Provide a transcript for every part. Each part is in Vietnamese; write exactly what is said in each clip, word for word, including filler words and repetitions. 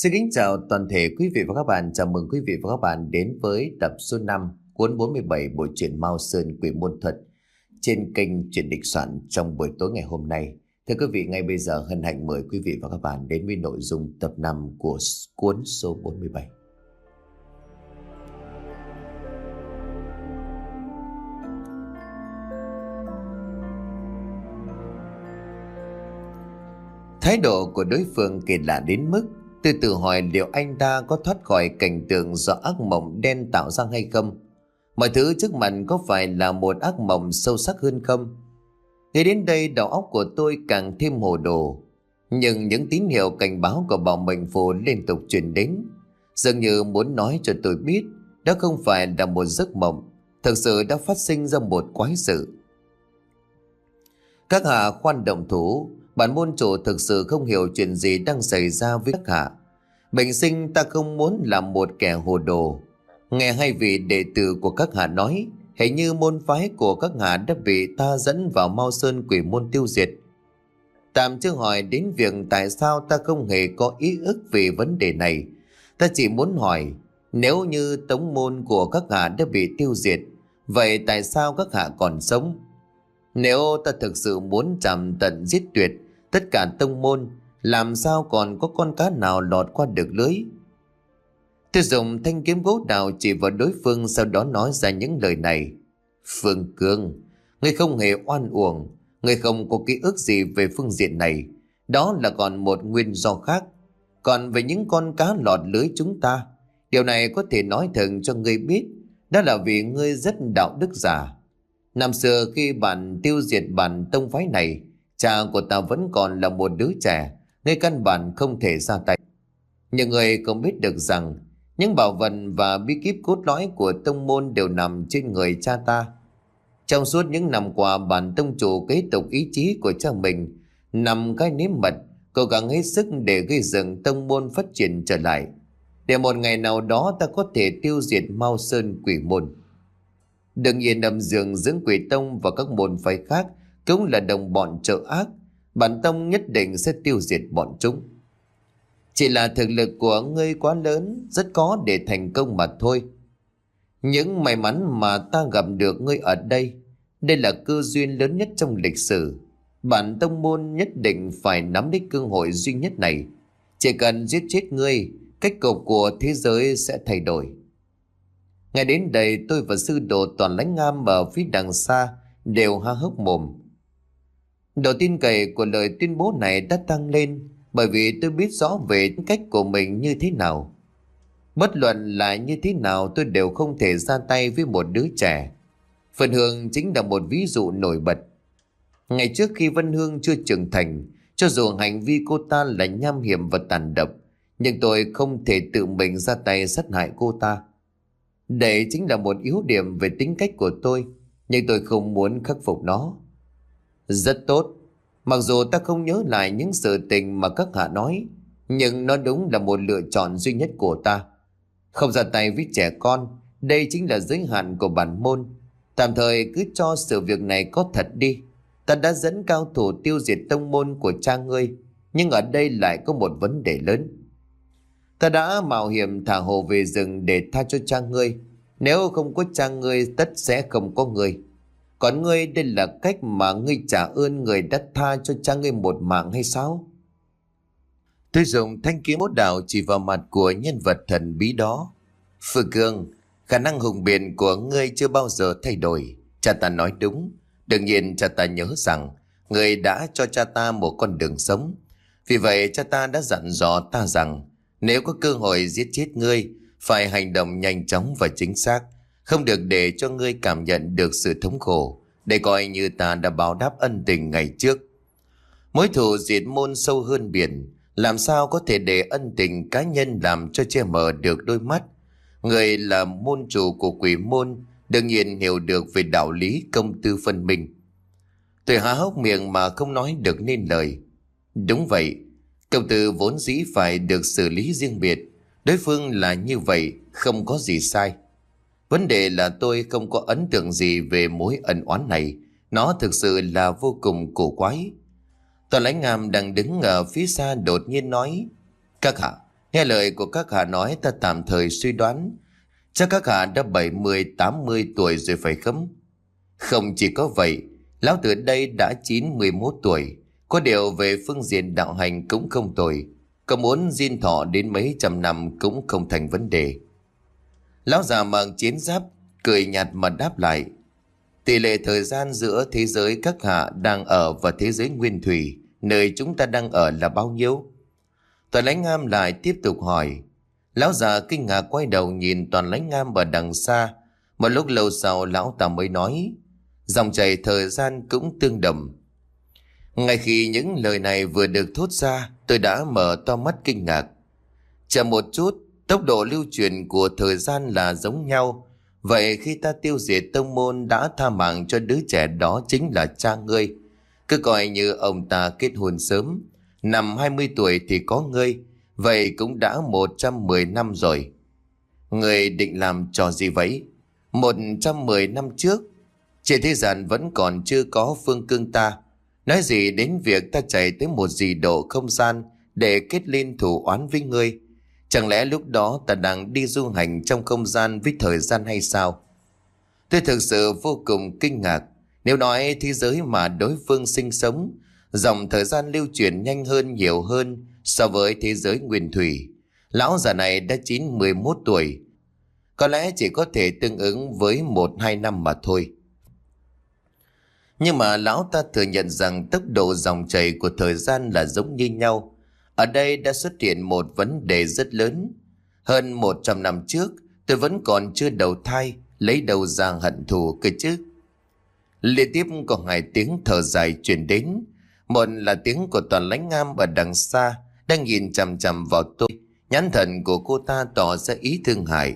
Xin kính chào toàn thể quý vị và các bạn. Chào mừng quý vị và các bạn đến với tập số năm cuốn bốn mươi bảy bộ truyện Mao Sơn Quỷ Môn Thuật trên kênh Truyện Định Soạn trong buổi tối ngày hôm nay. Thưa quý vị, ngay bây giờ hân hạnh mời quý vị và các bạn đến với nội dung tập năm của cuốn số bốn mươi bảy. Thái độ của đối phương kỳ lạ đến mức tôi tự hỏi liệu anh ta có thoát khỏi cảnh tượng do ác mộng đen tạo ra hay không. Mọi thứ trước mặt có phải là một ác mộng sâu sắc hơn không? Nghĩ đến đây, đầu óc của tôi càng thêm hồ đồ. Nhưng những tín hiệu cảnh báo của bảo mệnh phù liên tục truyền đến, dường như muốn nói cho tôi biết đó không phải là một giấc mộng, thực sự đã phát sinh ra một quái sự. Các hạ khoan động thủ. Bản môn chủ thực sự không hiểu chuyện gì đang xảy ra với các hạ. Bình sinh ta không muốn làm một kẻ hồ đồ. Nghe hai vị đệ tử của các hạ nói, hình như môn phái của các hạ đã bị ta dẫn vào Mao Sơn Quỷ Môn tiêu diệt. Tạm chưa hỏi đến việc tại sao ta không hề có ý ức về vấn đề này. Ta chỉ muốn hỏi, nếu như tông môn của các hạ đã bị tiêu diệt, vậy tại sao các hạ còn sống? Nếu ta thực sự muốn chạm tận giết tuyệt tất cả tông môn, làm sao còn có con cá nào lọt qua được lưới? Tôi dùng thanh kiếm gỗ đào chỉ vào đối phương, sau đó nói ra những lời này. Phương Cương, ngươi không hề oan uổng, ngươi không có ký ức gì về phương diện này. Đó là còn một nguyên do khác. Còn về những con cá lọt lưới chúng ta, điều này có thể nói thật cho ngươi biết, đó là vì ngươi rất đạo đức giả. Năm xưa khi bạn tiêu diệt bản tông phái này, cha của ta vẫn còn là một đứa trẻ, nên căn bản không thể ra tay. Nhưng người không biết được rằng những bảo vật và bí kíp cốt lõi của tông môn đều nằm trên người cha ta. Trong suốt những năm qua, bản tông chủ kế tục ý chí của cha mình, nằm cái nếm mật, cố gắng hết sức để gây dựng tông môn phát triển trở lại, để một ngày nào đó ta có thể tiêu diệt Mao Sơn Quỷ Môn. Đương nhiên âm dương dưỡng Quỷ Tông và các môn phái khác cũng là đồng bọn trợ ác, bản tông nhất định sẽ tiêu diệt bọn chúng. Chỉ là thực lực của ngươi quá lớn, rất khó để thành công mà thôi. Những may mắn mà ta gặp được ngươi ở đây, đây là cơ duyên lớn nhất trong lịch sử. Bản tông môn nhất định phải nắm lấy cơ hội duy nhất này. Chỉ cần giết chết ngươi, cách cục của thế giới sẽ thay đổi. Ngay đến đây, tôi và sư đồ Toàn Lãnh Ngam ở phía đằng xa đều há hốc mồm. Độ tin cậy của lời tuyên bố này đã tăng lên, bởi vì tôi biết rõ về cách của mình như thế nào. Bất luận là như thế nào, tôi đều không thể ra tay với một đứa trẻ. Vân Hương chính là một ví dụ nổi bật. Ngày trước khi Vân Hương chưa trưởng thành, cho dù hành vi cô ta là nham hiểm và tàn độc, nhưng tôi không thể tự mình ra tay sát hại cô ta. Đây chính là một yếu điểm về tính cách của tôi, nhưng tôi không muốn khắc phục nó. Rất tốt. Mặc dù ta không nhớ lại những sự tình mà các hạ nói, nhưng nó đúng là một lựa chọn duy nhất của ta. Không ra tay với trẻ con, đây chính là giới hạn của bản môn. Tạm thời cứ cho sự việc này có thật đi. Ta đã dẫn cao thủ tiêu diệt tông môn của cha ngươi, nhưng ở đây lại có một vấn đề lớn. Ta đã mạo hiểm thả hồ về rừng để tha cho cha ngươi. Nếu không có cha ngươi, tất sẽ không có ngươi. Còn ngươi, đây là cách mà ngươi trả ơn người đã tha cho cha ngươi một mạng hay sao? Tôi dùng thanh kiếm bút đào chỉ vào mặt của nhân vật thần bí đó. Phương Cương, khả năng hùng biện của ngươi chưa bao giờ thay đổi. Cha ta nói đúng. Đương nhiên cha ta nhớ rằng ngươi đã cho cha ta một con đường sống. Vì vậy cha ta đã dặn dò ta rằng nếu có cơ hội giết chết ngươi, phải hành động nhanh chóng và chính xác, không được để cho ngươi cảm nhận được sự thống khổ, để coi như ta đã báo đáp ân tình ngày trước. Mối thù diệt môn sâu hơn biển, làm sao có thể để ân tình cá nhân làm cho che mờ được đôi mắt. Người là môn chủ của quỷ môn, đương nhiên hiểu được về đạo lý công tư phân minh. Tôi há hốc miệng mà không nói được nên lời. Đúng vậy, công tư vốn dĩ phải được xử lý riêng biệt. Đối phương là như vậy, không có gì sai. Vấn đề là tôi không có ấn tượng gì về mối ân oán này. Nó thực sự là vô cùng cổ quái. Toàn Lãnh Ngam đang đứng ở phía xa đột nhiên nói: Các hạ, Nghe lời của các hạ nói, ta tạm thời suy đoán chắc các hạ đã bảy mươi tám mươi tuổi rồi phải không? Không chỉ có vậy, lão tử đây đã chín mươi mốt tuổi, có điều về phương diện đạo hành cũng không tồi, có muốn diên thọ đến mấy trăm năm cũng không thành vấn đề. Lão già mang chiến giáp cười nhạt mà đáp lại: tỷ lệ thời gian giữa thế giới các hạ đang ở và thế giới nguyên thủy, nơi chúng ta đang ở là bao nhiêu? Toàn Lãnh Am lại tiếp tục hỏi. Lão già kinh ngạc quay đầu nhìn Toàn Lãnh Am ở đằng xa. Một lúc lâu sau lão ta mới nói: dòng chảy thời gian cũng tương đồng. Ngay khi những lời này vừa được thốt ra, tôi đã mở to mắt kinh ngạc. Chậm một chút, tốc độ lưu truyền của thời gian là giống nhau. Vậy khi ta tiêu diệt tông môn đã tha mạng cho đứa trẻ đó chính là cha ngươi. Cứ coi như ông ta kết hôn sớm, năm hai mươi tuổi thì có ngươi, vậy cũng đã một trăm mười năm rồi. Ngươi định làm trò gì vậy? một trăm mười năm trước, trên thế gian vẫn còn chưa có phương cương ta. Nói gì đến việc ta chạy tới một dị độ không gian để kết liên thủ oán với ngươi? Chẳng lẽ lúc đó ta đang đi du hành trong không gian với thời gian hay sao? Tôi thực sự vô cùng kinh ngạc. Nếu nói thế giới mà đối phương sinh sống, dòng thời gian lưu chuyển nhanh hơn nhiều hơn so với thế giới nguyên thủy. Lão già này đã chín mươi mốt tuổi, có lẽ chỉ có thể tương ứng với một hai năm mà thôi. Nhưng mà lão ta thừa nhận rằng tốc độ dòng chảy của thời gian là giống như nhau. Ở đây đã xuất hiện một vấn đề rất lớn. Hơn một trăm năm trước, tôi vẫn còn chưa đầu thai, lấy đầu ra hận thù cơ chứ. Liên tiếp có hai tiếng thở dài truyền đến. Một là tiếng của Toàn Lãnh Am ở đằng xa, đang nhìn chằm chằm vào tôi. Nhãn thần của cô ta tỏ ra ý thương hại.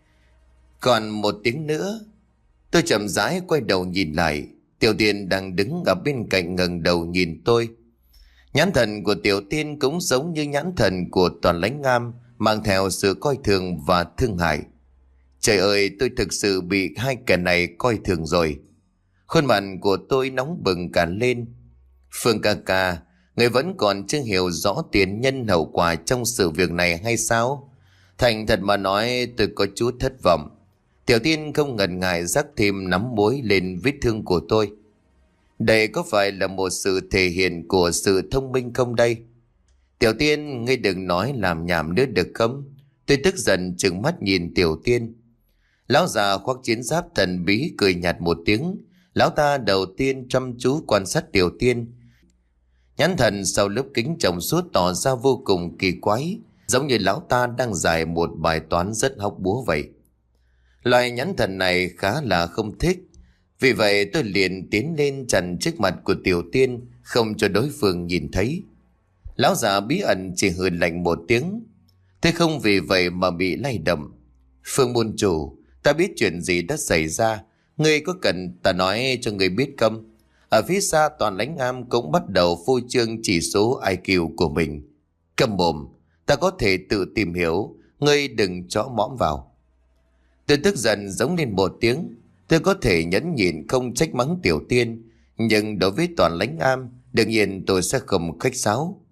Còn một tiếng nữa. Tôi chậm rãi quay đầu nhìn lại. Tiểu Tiên đang đứng ở bên cạnh ngẩng đầu nhìn tôi. Nhãn thần của Tiểu Tiên cũng giống như nhãn thần của Toàn Lãnh Am, mang theo sự coi thường và thương hại. Trời ơi, tôi thực sự bị hai kẻ này coi thường rồi. Khuôn mặt của tôi nóng bừng cả lên. Phương ca ca, người vẫn còn chưa hiểu rõ tiền nhân hậu quả trong sự việc này hay sao? Thành thật mà nói, tôi có chút thất vọng. Tiểu Tiên không ngần ngại rắc thêm nắm muối lên vết thương của tôi. Đây có phải là một sự thể hiện của sự thông minh không đây? Tiểu Tiên, ngươi đừng nói làm nhảm nữa được không? Tôi tức giận trừng mắt nhìn Tiểu Tiên. Lão già khoác chiến giáp thần bí cười nhạt một tiếng. Lão ta đầu tiên chăm chú quan sát Tiểu Tiên. Nhãn thần sau lớp kính trồng suốt tỏ ra vô cùng kỳ quái, giống như lão ta đang giải một bài toán rất hóc búa vậy. Loại nhãn thần này khá là không thích. Vì vậy tôi liền tiến lên chặn trước mặt của Tiểu Tiên, không cho đối phương nhìn thấy. Lão già bí ẩn chỉ hừ lạnh một tiếng. Thế không vì vậy mà bị lay động. Phương môn chủ, ta biết chuyện gì đã xảy ra. Ngươi có cần ta nói cho ngươi biết không? Ở phía xa Toàn Lãnh Am cũng bắt đầu phô trương chỉ số i kiu của mình. Câm mồm, ta có thể tự tìm hiểu, ngươi đừng chõ mõm vào. Tôi tức giận giống lên một tiếng. Tôi có thể nhẫn nhịn không trách mắng Tiểu Tiên, nhưng đối với Toàn Lãnh Am, đương nhiên tôi sẽ không khách sáo.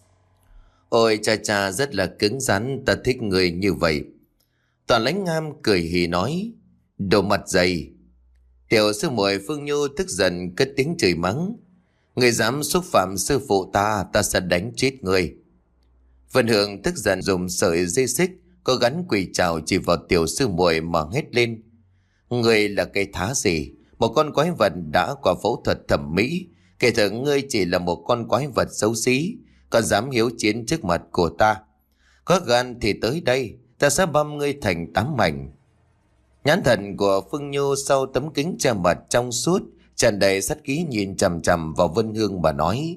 Ôi cha cha, rất là cứng rắn, ta thích người như vậy. Toàn Lãnh Am cười hì nói: đồ mặt dày. Tiểu sư muội Phương Nhu tức giận cất tiếng chửi mắng: người dám xúc phạm sư phụ ta, ta sẽ đánh chết người. Vân Hương tức giận dùng sợi dây xích có gắn quỳ chào chỉ vào tiểu sư muội mà hét lên: ngươi là cái thá gì? Một con quái vật đã qua phẫu thuật thẩm mỹ, kể thử ngươi chỉ là một con quái vật xấu xí, còn dám hiếu chiến trước mặt của ta. Có gan thì tới đây, ta sẽ băm ngươi thành tám mảnh. Nhãn thần của Phương Nhu sau tấm kính che mặt trong suốt tràn đầy sát khí nhìn chằm chằm vào Vân Hương mà nói: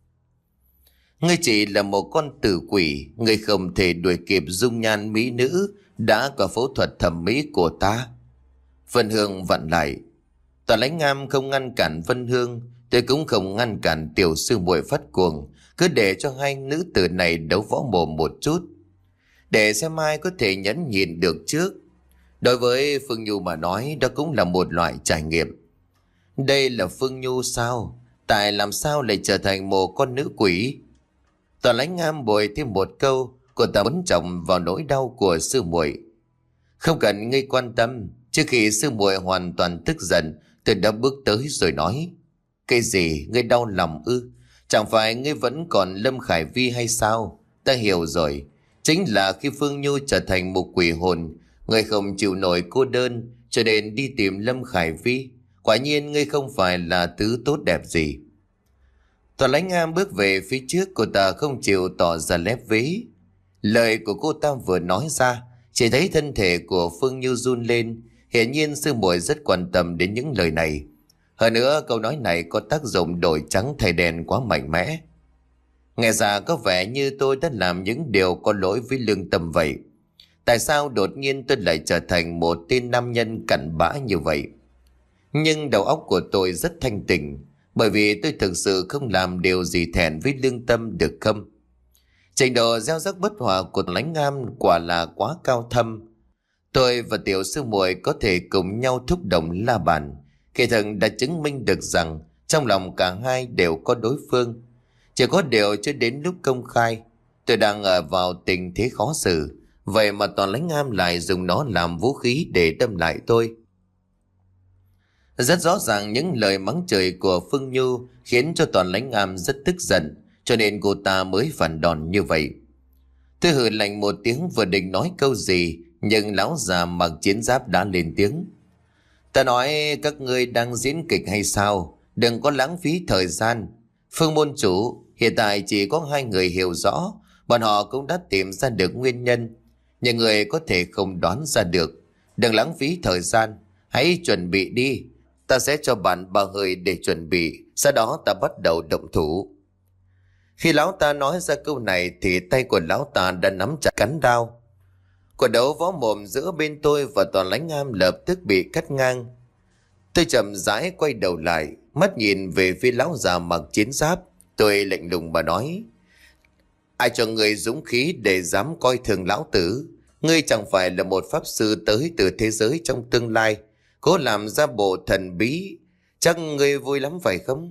ngươi chỉ là một con tử quỷ, ngươi không thể đuổi kịp dung nhan mỹ nữ đã có phẫu thuật thẩm mỹ của ta. Vân Hương vặn lại. Toàn Lãnh Am không ngăn cản Vân Hương, tôi cũng không ngăn cản tiểu sư muội phát cuồng, cứ để cho hai nữ tử này đấu võ mồm một chút, để xem ai có thể nhẫn nhịn được trước. Đối với Phương Nhu mà nói, đó cũng là một loại trải nghiệm. Đây là Phương Nhu sao? Tại làm sao lại trở thành một con nữ quỷ? Toàn Lãnh Am bồi thêm một câu, Cô ta muốn chồng vào nỗi đau của sư muội. Không cần ngươi quan tâm. Trước khi sư muội hoàn toàn tức giận, tôi đã bước tới rồi nói: Cái gì, ngươi đau lòng ư? Chẳng phải ngươi vẫn còn Lâm Khải Vi hay sao? Ta hiểu rồi. Chính là khi Phương Nhu trở thành một quỷ hồn, ngươi không chịu nổi cô đơn, cho nên đi tìm Lâm Khải Vi. Quả nhiên ngươi không phải là thứ tốt đẹp gì. Toàn Lãnh Am bước về phía trước, cô ta không chịu tỏ ra lép vế. Lời của cô ta vừa nói ra, chỉ thấy thân thể của Phương Như run lên. Hiển nhiên sư muội rất quan tâm đến những lời này. Hơn nữa câu nói này có tác dụng đổi trắng thay đen quá mạnh mẽ. Nghe ra có vẻ như tôi đã làm những điều có lỗi với lương tâm vậy. Tại sao đột nhiên tôi lại trở thành một tên nam nhân cặn bã như vậy? Nhưng đầu óc của tôi rất thanh tỉnh, bởi vì tôi thực sự không làm điều gì thẹn với lương tâm, được không? Trình độ gieo rắc bất hòa của Lãnh Am quả là quá cao thâm. Tôi và tiểu sư muội có thể cùng nhau thúc động la bàn. Kỳ thần đã chứng minh được rằng trong lòng cả hai đều có đối phương. Chỉ có điều chưa đến lúc công khai. Tôi đang ở vào tình thế khó xử. Vậy mà Toàn Lãnh Am lại dùng nó làm vũ khí để đâm lại tôi. Rất rõ ràng những lời mắng chửi của Phương Nhu khiến cho Toàn Lãnh Am rất tức giận, cho nên cô ta mới phản đòn như vậy. Tôi hừ lạnh một tiếng vừa định nói câu gì, nhưng lão già mặc chiến giáp đã lên tiếng. Ta nói các ngươi đang diễn kịch hay sao? Đừng có lãng phí thời gian. Phương môn chủ, hiện tại chỉ có hai người hiểu rõ. Bọn họ cũng đã tìm ra được nguyên nhân. Những người có thể không đoán ra được. Đừng lãng phí thời gian. Hãy chuẩn bị đi. Ta sẽ cho bạn ba hơi để chuẩn bị. Sau đó ta bắt đầu động thủ. Khi lão ta nói ra câu này thì tay của lão ta đã nắm chặt cán đao. Cuộc đấu võ mồm giữa bên tôi và Toàn Lãnh Am lập tức bị cắt ngang. Tôi chậm rãi quay đầu lại, mắt nhìn về phía lão già mặc chiến giáp. Tôi lạnh lùng mà nói: Ai cho người dũng khí để dám coi thường lão tử? Ngươi chẳng phải là một pháp sư tới từ thế giới trong tương lai, cố làm ra bộ thần bí. Chắc ngươi vui lắm phải không?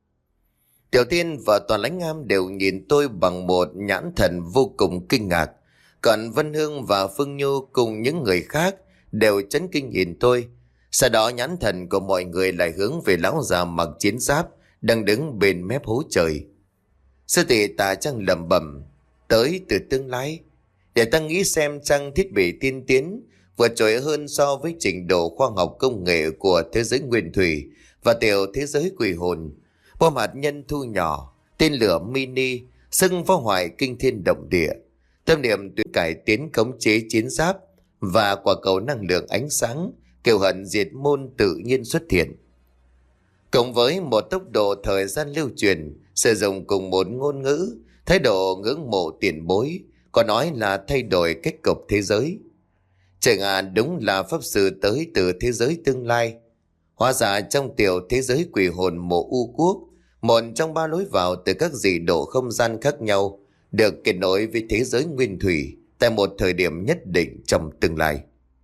Tiểu Tiên và Toàn Lãnh Am đều nhìn tôi bằng một nhãn thần vô cùng kinh ngạc. Còn Vân Hương và Phương Nhu cùng những người khác đều chấn kinh nhìn tôi. Sau đó nhãn thần của mọi người lại hướng về lão già mặc chiến giáp đang đứng bên mép hố trời. Sư tỷ Tà Trăng lẩm bẩm: Tới từ tương lai, để ta nghĩ xem chăng thiết bị tiên tiến vượt trội hơn so với trình độ khoa học công nghệ của thế giới nguyên thủy và tiểu thế giới quỷ hồn. Bom hạt nhân thu nhỏ, tên lửa mini, sưng phá hoại kinh thiên động địa, tâm niệm tuyến cải tiến khống chế chiến giáp và quả cầu năng lượng ánh sáng, kiều hận diệt môn tự nhiên xuất hiện. Cộng với một tốc độ thời gian lưu truyền, sử dụng cùng một ngôn ngữ, thái độ ngưỡng mộ tiền bối, có nói là thay đổi cách cục thế giới. Chẳng hạn đúng là pháp sư tới từ thế giới tương lai. Hóa ra trong tiểu thế giới quỷ hồn mộ u quốc, một trong ba lối vào từ các dị độ không gian khác nhau, được kết nối với thế giới nguyên thủy tại một thời điểm nhất định trong tương lai.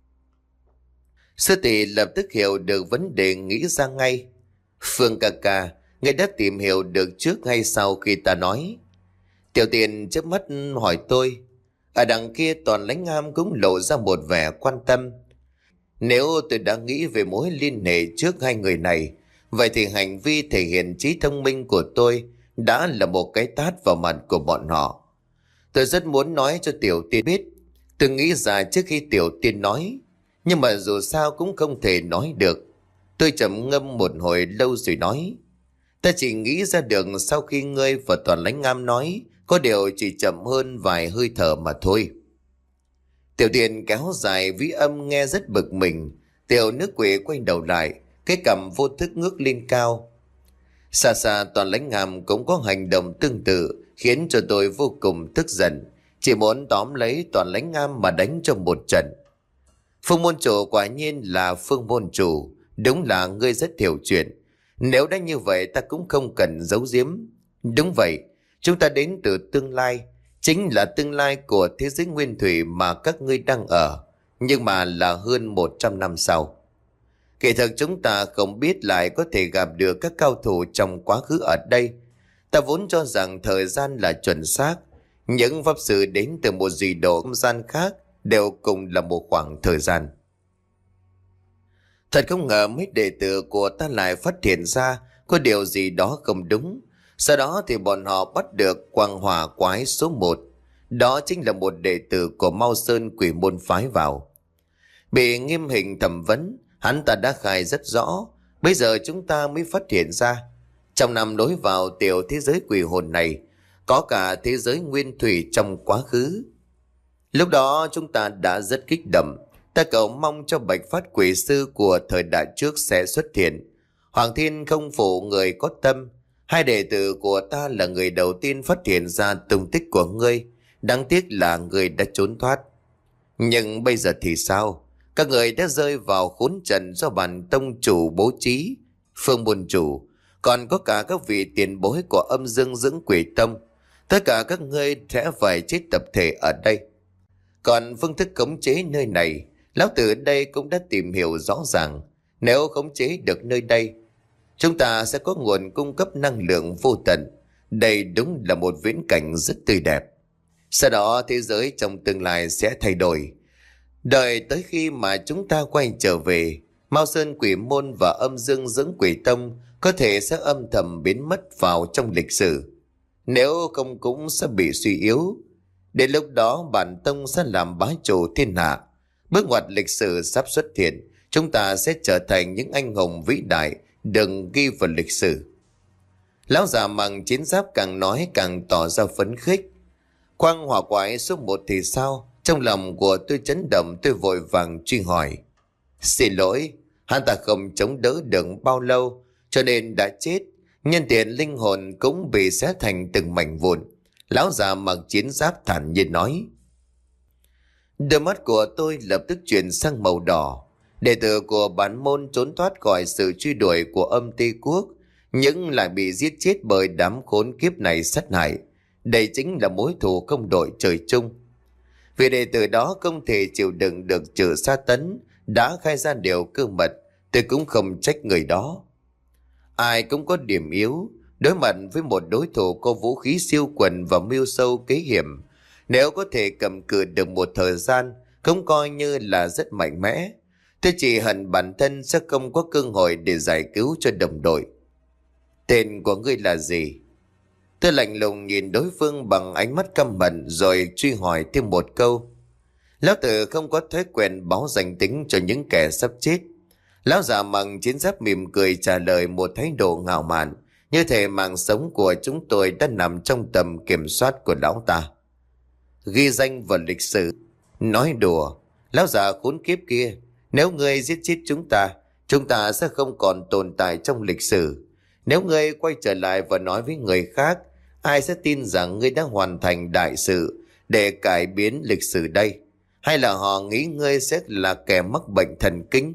Sư tỷ lập tức hiểu được vấn đề, nghĩ ra ngay. Phương ca ca, ngươi đã tìm hiểu được trước hay sau khi ta nói? Tiểu Tiền chớp mắt hỏi tôi. Ở đằng kia Toàn Lãnh Am cũng lộ ra một vẻ quan tâm. Nếu tôi đã nghĩ về mối liên hệ trước hai người này, vậy thì hành vi thể hiện trí thông minh của tôi đã là một cái tát vào mặt của bọn họ. Tôi rất muốn nói cho Tiểu Tiên biết. Tôi nghĩ ra trước khi Tiểu Tiên nói, nhưng mà dù sao cũng không thể nói được. Tôi trầm ngâm một hồi lâu rồi nói: Ta chỉ nghĩ ra được sau khi ngươi và Toàn Lãnh Am nói, có điều chỉ chậm hơn vài hơi thở mà thôi. Tiểu Tiền kéo dài vĩ âm nghe rất bực mình. Tiểu Nước Quỷ quay đầu lại, cái cằm vô thức ngước lên cao. Xa xa Toàn Lãnh Am cũng có hành động tương tự, khiến cho tôi vô cùng tức giận, chỉ muốn tóm lấy Toàn Lãnh Am mà đánh cho một trận. Phương môn chủ quả nhiên là Phương môn chủ, đúng là ngươi rất hiểu chuyện. Nếu đã như vậy ta cũng không cần giấu giếm. Đúng vậy, chúng ta đến từ tương lai, chính là tương lai của thế giới nguyên thủy mà các ngươi đang ở, nhưng mà là hơn một trăm năm sau. Kỳ thực chúng ta không biết lại có thể gặp được các cao thủ trong quá khứ ở đây. Ta vốn cho rằng thời gian là chuẩn xác, Những pháp sư đến từ một dị độ không gian khác đều cùng là một khoảng thời gian. Thật không ngờ mấy đệ tử của ta lại phát hiện ra có điều gì đó không đúng. Sau đó thì bọn họ bắt được quang hỏa quái số một. Đó chính là một đệ tử của Mao Sơn Quỷ Môn phái vào. Bị nghiêm hình thẩm vấn, hắn ta đã khai rất rõ. Bây giờ chúng ta mới phát hiện ra, trong năm lối vào tiểu thế giới quỷ hồn này, có cả thế giới nguyên thủy trong quá khứ. Lúc đó chúng ta đã rất kích động. Ta cầu mong cho bạch phát quỷ sư của thời đại trước sẽ xuất hiện. Hoàng Thiên không phụ người có tâm. Hai đệ tử của ta là người đầu tiên phát hiện ra tung tích của ngươi. Đáng tiếc là người đã trốn thoát. Nhưng bây giờ thì sao? Các người đã rơi vào khốn trận do bản tông chủ bố trí. Phương môn chủ, còn có cả các vị tiền bối của âm dương dưỡng quỷ tông. Tất cả các ngươi sẽ phải chết tập thể ở đây. Còn phương thức khống chế nơi này, lão tử ở đây cũng đã tìm hiểu rõ ràng. Nếu khống chế được nơi đây, chúng ta sẽ có nguồn cung cấp năng lượng vô tận. Đây đúng là một viễn cảnh rất tươi đẹp. Sau đó thế giới trong tương lai sẽ thay đổi. Đợi tới khi mà chúng ta quay trở về, Mao Sơn Quỷ Môn và âm dương dưỡng quỷ tông có thể sẽ âm thầm biến mất vào trong lịch sử. Nếu không cũng sẽ bị suy yếu. Đến lúc đó bản tông sẽ làm bá chủ thiên hạ. Bước ngoặt lịch sử sắp xuất hiện, chúng ta sẽ trở thành những anh hùng vĩ đại đừng ghi vào lịch sử. Lão già mặc chiến giáp càng nói càng tỏ ra phấn khích. Quang hỏa quái số một thì sao? Trong lòng của tôi chấn động, tôi vội vàng truy hỏi. Xin lỗi, hắn ta không chống đỡ được bao lâu cho nên đã chết. Nhân tiện linh hồn cũng bị xé thành từng mảnh vụn. Lão già mặc chiến giáp thản nhiên nói. Đôi mắt của tôi lập tức chuyển sang màu đỏ. Đệ tử của bản môn trốn thoát khỏi sự truy đuổi của âm Tây Quốc, nhưng lại bị giết chết bởi đám khốn kiếp này sát hại. Đây chính là mối thù không đội trời chung. Vì đệ tử đó không thể chịu đựng được trừ sa tấn, đã khai ra điều cơ mật, tôi cũng không trách người đó. Ai cũng có điểm yếu, đối mặt với một đối thủ có vũ khí siêu quần và mưu sâu kế hiểm. Nếu có thể cầm cự được một thời gian, cũng coi như là rất mạnh mẽ. Tôi chỉ hận bản thân sẽ không có cơ hội để giải cứu cho đồng đội. Tên của ngươi là gì? Tôi lạnh lùng nhìn đối phương bằng ánh mắt căm hận rồi truy hỏi thêm một câu. Lão tử không có thói quen báo danh tính cho những kẻ sắp chết. Lão già mặc chiến giáp mỉm cười trả lời một thái độ ngạo mạn, như thể mạng sống của chúng tôi đã nằm trong tầm kiểm soát của lão ta. Ghi danh vào lịch sử. Nói đùa, lão già khốn kiếp kia, nếu ngươi giết chết chúng ta, chúng ta sẽ không còn tồn tại trong lịch sử. Nếu ngươi quay trở lại và nói với người khác, ai sẽ tin rằng ngươi đã hoàn thành đại sự để cải biến lịch sử đây? Hay là họ nghĩ ngươi sẽ là kẻ mắc bệnh thần kinh?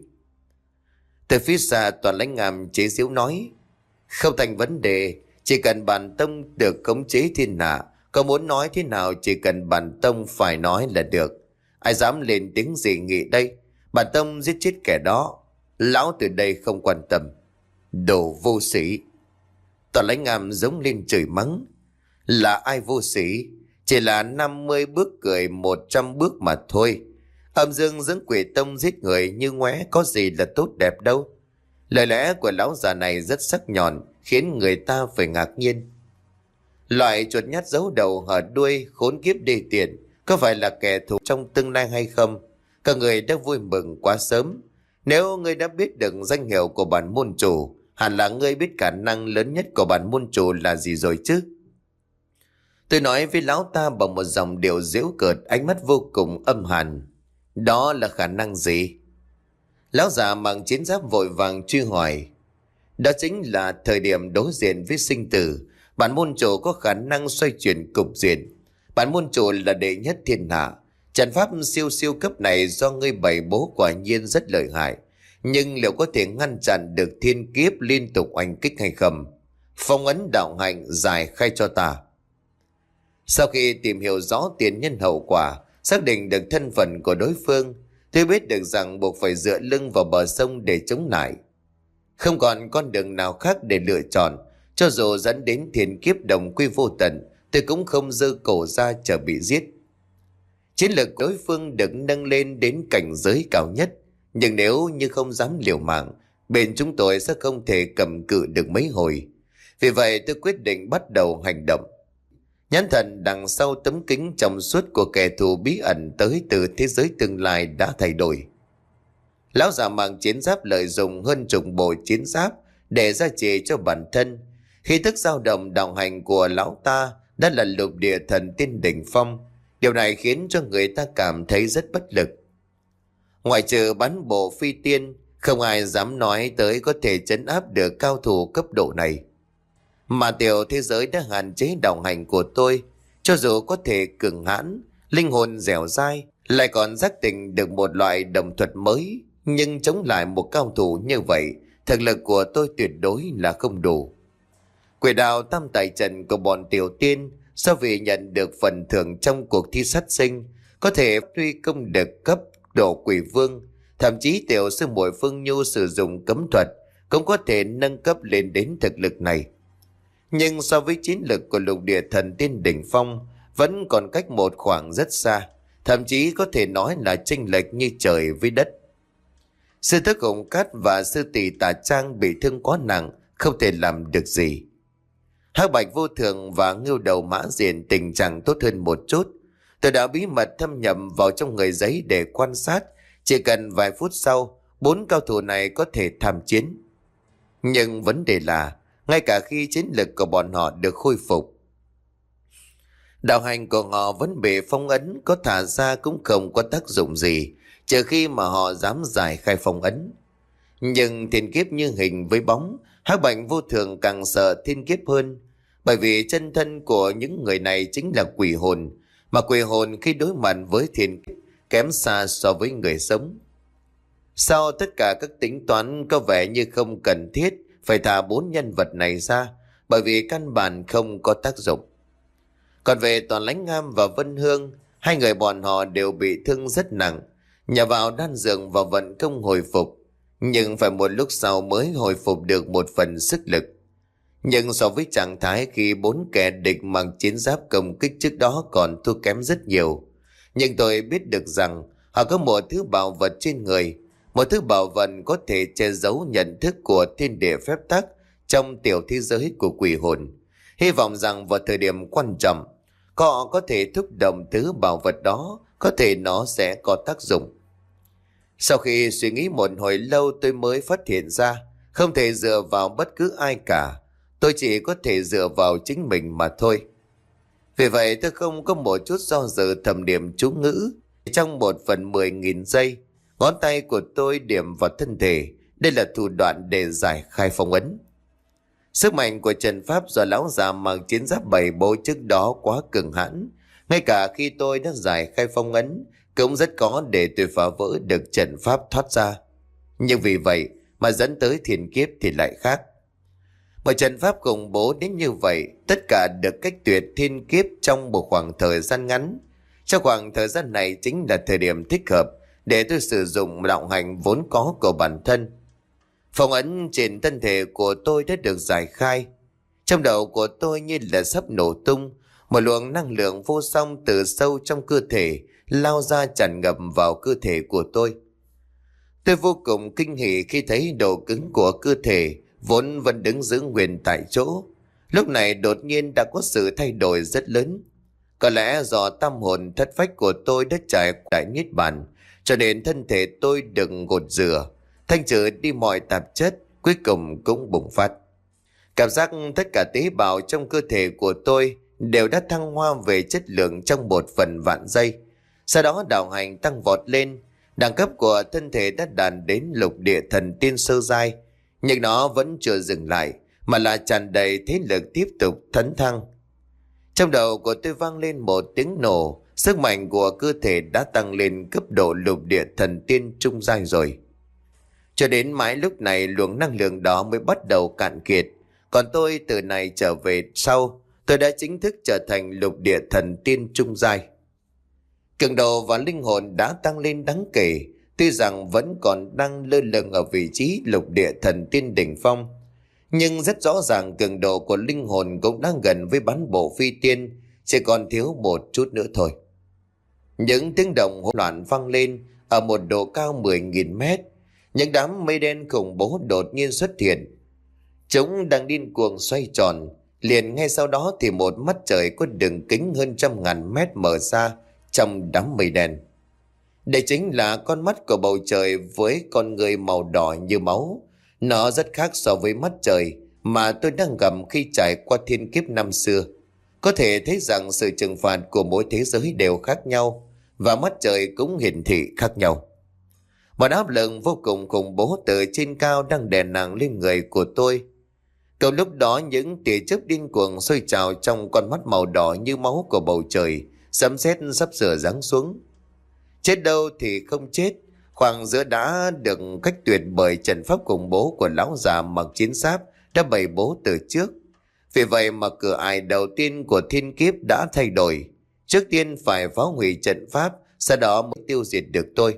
Từ phía xa Toàn Lãnh Ngàm chế giễu nói, không thành vấn đề, chỉ cần bản tông được khống chế thiên hạ, có muốn nói thế nào chỉ cần bản tông phải nói là được. Ai dám lên tiếng gì nghị đây? Bản tông giết chết kẻ đó, lão từ đây không quan tâm. Đồ vô sĩ! Toàn Lãnh Ngàm giống lên chửi mắng. Là ai vô sĩ? Chỉ là năm mươi bước cười một trăm bước mà thôi. Âm dương dưỡng quỷ tông giết người như ngoé có gì là tốt đẹp đâu. Lời lẽ của lão già này rất sắc nhọn, khiến người ta phải ngạc nhiên. Loại chuột nhắt giấu đầu hở đuôi khốn kiếp đê tiện có phải là kẻ thù trong tương lai hay không? Các người đã vui mừng quá sớm. Nếu ngươi đã biết được danh hiệu của bản môn chủ, hẳn là ngươi biết khả năng lớn nhất của bản môn chủ là gì rồi chứ? Tôi nói với lão ta bằng một dòng điệu giễu cợt, ánh mắt vô cùng âm hàn. Đó là khả năng gì? Lão già mặc chiến giáp vội vàng truy hỏi. Đó chính là thời điểm đối diện với sinh tử. Bản môn chủ có khả năng xoay chuyển cục diện. Bản môn chủ là đệ nhất thiên hạ. Trận pháp siêu siêu cấp này do ngươi bày bố quả nhiên rất lợi hại. Nhưng liệu có thể ngăn chặn được thiên kiếp liên tục oanh kích hay không? Phong ấn đạo hạnh giải khai cho ta. Sau khi tìm hiểu rõ tiền nhân hậu quả, xác định được thân phận của đối phương, tôi biết được rằng buộc phải dựa lưng vào bờ sông để chống lại. Không còn con đường nào khác để lựa chọn, cho dù dẫn đến thiên kiếp đồng quy vô tận, tôi cũng không giơ cổ ra chờ bị giết. Chiến lược đối phương được nâng lên đến cảnh giới cao nhất, nhưng nếu như không dám liều mạng, bên chúng tôi sẽ không thể cầm cự được mấy hồi. Vì vậy tôi quyết định bắt đầu hành động. Nhãn thần đằng sau tấm kính trong suốt của kẻ thù bí ẩn tới từ thế giới tương lai đã thay đổi. Lão già mang chiến giáp lợi dụng hơn chục bộ chiến giáp để gia trì cho bản thân. Khi thức dao động đạo hành của lão ta đã là lục địa thần tiên đỉnh phong. Điều này khiến cho người ta cảm thấy rất bất lực. Ngoại trừ bán bộ phi tiên, không ai dám nói tới có thể trấn áp được cao thủ cấp độ này. Mà tiểu thế giới đã hạn chế đạo hành của tôi. Cho dù có thể cường hãn, linh hồn dẻo dai, lại còn giác tỉnh được một loại đồng thuật mới, nhưng chống lại một cao thủ như vậy, thực lực của tôi tuyệt đối là không đủ. Quỷ đạo tam tài trận của bọn tiểu tiên, do vì nhận được phần thưởng trong cuộc thi sát sinh, có thể tuy công được cấp độ quỷ vương, thậm chí tiểu sư muội Phương Nhu sử dụng cấm thuật cũng có thể nâng cấp lên đến thực lực này. Nhưng so với chiến lực của lục địa thần tiên đỉnh phong, vẫn còn cách một khoảng rất xa, thậm chí có thể nói là chênh lệch như trời với đất. Sư thức Hồng Cát và sư tỷ Tà Trang bị thương quá nặng, không thể làm được gì. Hắc Bạch Vô Thường và Ngưu Đầu Mã Diện tình trạng tốt hơn một chút. Tôi đã bí mật thâm nhập vào trong người giấy để quan sát. Chỉ cần vài phút sau, bốn cao thủ này có thể tham chiến. Nhưng vấn đề là, ngay cả khi chiến lực của bọn họ được khôi phục, đạo hành của họ vẫn bị phong ấn, có thả ra cũng không có tác dụng gì, trừ khi mà họ dám giải khai phong ấn. Nhưng thiên kiếp như hình với bóng, Hắc Bạch Vô Thường càng sợ thiên kiếp hơn, bởi vì chân thân của những người này chính là quỷ hồn, mà quỷ hồn khi đối mặt với thiên kiếp kém xa so với người sống. Sau tất cả các tính toán có vẻ như không cần thiết phải thả bốn nhân vật này ra, bởi vì căn bản không có tác dụng. Còn về Toàn Lãnh Ngam và Vân Hương, hai người bọn họ đều bị thương rất nặng, nhờ vào đan dược và vận công hồi phục, nhưng phải một lúc sau mới hồi phục được một phần sức lực. Nhưng so với trạng thái khi bốn kẻ địch mang chiến giáp công kích trước đó còn thua kém rất nhiều. Nhưng tôi biết được rằng họ có một thứ bảo vật trên người, một thứ bảo vật có thể che giấu nhận thức của thiên địa phép tắc trong tiểu thế giới của quỷ hồn. Hy vọng rằng vào thời điểm quan trọng, họ có thể thúc động thứ bảo vật đó, có thể nó sẽ có tác dụng. Sau khi suy nghĩ một hồi lâu, tôi mới phát hiện ra không thể dựa vào bất cứ ai cả, tôi chỉ có thể dựa vào chính mình mà thôi. Vì vậy tôi không có một chút do dự thầm niệm chú ngữ. Trong một phần mười nghìn giây, ngón tay của tôi điểm vào thân thể. Đây là thủ đoạn để giải khai phong ấn. Sức mạnh của trận pháp do lão già mang chiến giáp bảy bố trước đó quá cường hãn. Ngay cả khi tôi đã giải khai phong ấn, cũng rất khó để tôi phá vỡ được trận pháp thoát ra. Nhưng vì vậy mà dẫn tới thiên kiếp thì lại khác. Một trận pháp khủng bố đến như vậy, tất cả được cách tuyệt thiên kiếp trong một khoảng thời gian ngắn. Trong khoảng thời gian này chính là thời điểm thích hợp để tôi sử dụng đạo hành vốn có của bản thân. Phong ấn trên thân thể của tôi đã được giải khai. Trong đầu của tôi như là sắp nổ tung, một luồng năng lượng vô song từ sâu trong cơ thể lao ra tràn ngập vào cơ thể của tôi. Tôi vô cùng kinh hỉ khi thấy độ cứng của cơ thể vốn vẫn đứng giữ nguyên tại chỗ, lúc này đột nhiên đã có sự thay đổi rất lớn. Có lẽ do tâm hồn thất phách của tôi đã trải đại niết bàn, cho nên thân thể tôi được gột rửa, thanh trừ đi mọi tạp chất, cuối cùng cũng bùng phát. Cảm giác tất cả tế bào trong cơ thể của tôi đều đã thăng hoa về chất lượng trong một phần vạn giây. Sau đó đạo hành tăng vọt lên, đẳng cấp của thân thể đã đạt đến lục địa thần tiên sơ giai. Nhưng nó vẫn chưa dừng lại, mà là tràn đầy thế lực tiếp tục thấn thăng. Trong đầu của tôi vang lên một tiếng nổ, sức mạnh của cơ thể đã tăng lên cấp độ lục địa thần tiên trung giai rồi. Cho đến mãi lúc này luồng năng lượng đó mới bắt đầu cạn kiệt. Còn tôi từ này trở về sau, tôi đã chính thức trở thành lục địa thần tiên trung giai. Cường độ và linh hồn đã tăng lên đáng kể, tuy rằng vẫn còn đang lơ lửng ở vị trí lục địa thần tiên đỉnh phong. Nhưng rất rõ ràng cường độ của linh hồn cũng đang gần với bán bộ phi tiên, chỉ còn thiếu một chút nữa thôi. Những tiếng động hỗn loạn vang lên ở một độ cao mười nghìn mét. Những đám mây đen khủng bố đột nhiên xuất hiện. Chúng đang điên cuồng xoay tròn. Liền ngay sau đó thì một mắt trời có đường kính hơn trăm ngàn mét mở ra trong đám mây đen. Đây chính là con mắt của bầu trời với con người màu đỏ như máu. Nó rất khác so với mắt trời mà tôi đang gặp khi trải qua thiên kiếp năm xưa. Có thể thấy rằng sự trừng phạt của mỗi thế giới đều khác nhau, và mắt trời cũng hiển thị khác nhau. Một áp lực vô cùng khủng bố từ trên cao đang đè nặng lên người của tôi. Cầu lúc đó những tia chớp điên cuồng sôi trào trong con mắt màu đỏ như máu của bầu trời, sấm sét sắp sửa giáng xuống. Chết đâu thì không chết, khoảng giữa đã được cách tuyệt bởi trận pháp khủng bố của lão già mặc chiến giáp đã bày bố từ trước. Vì vậy mà cửa ải đầu tiên của thiên kiếp đã thay đổi. Trước tiên phải phá hủy trận pháp, sau đó mới tiêu diệt được tôi.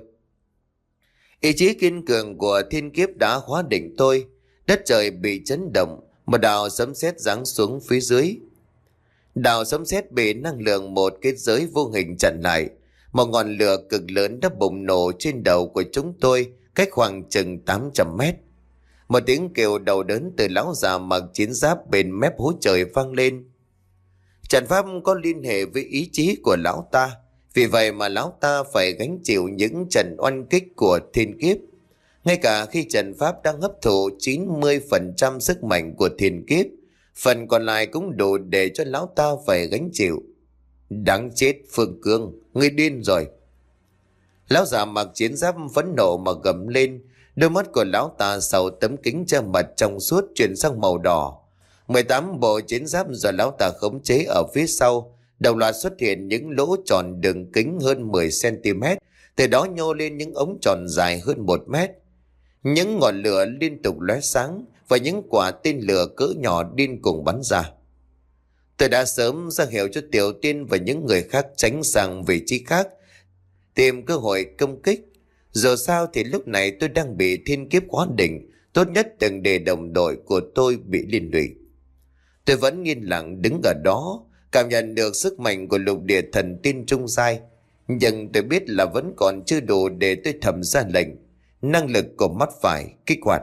Ý chí kiên cường của thiên kiếp đã hóa định tôi. Đất trời bị chấn động, một đạo sấm sét giáng xuống phía dưới. Đạo sấm sét bị năng lượng một kết giới vô hình chặn lại. Một ngọn lửa cực lớn đã bùng nổ trên đầu của chúng tôi, cách khoảng chừng tám trăm mét. Một tiếng kêu đau đớn từ lão già mặc chiến giáp bên mép hố trời vang lên. Trận pháp có liên hệ với ý chí của lão ta, vì vậy mà lão ta phải gánh chịu những trận oanh kích của thiên kiếp. Ngay cả khi trận pháp đang hấp thụ chín mươi phần trăm sức mạnh của thiên kiếp, phần còn lại cũng đủ để cho lão ta phải gánh chịu. Đáng chết Phương Cương, ngươi điên rồi. Lão già mặc chiến giáp phẫn nộ mà gầm lên. Đôi mắt của lão ta sau tấm kính che mặt trong suốt chuyển sang màu đỏ. mười tám bộ chiến giáp do lão ta khống chế ở phía sau đồng loạt xuất hiện những lỗ tròn đường kính hơn mười xăng ti mét, từ đó nhô lên những ống tròn dài hơn một mét. Những ngọn lửa liên tục lóe sáng và những quả tên lửa cỡ nhỏ điên cuồng bắn ra. Tôi đã sớm ra hiệu cho Tiểu Tiên và những người khác tránh sang vị trí khác, tìm cơ hội công kích. Dù sao thì lúc này tôi đang bị thiên kiếp quá đỉnh, tốt nhất đừng để đồng đội của tôi bị liên lụy. Tôi vẫn yên lặng đứng ở đó, cảm nhận được sức mạnh của lục địa thần tiên trung giai, nhưng tôi biết là vẫn còn chưa đủ để tôi thẩm ra lệnh. Năng lực của mắt phải kích hoạt.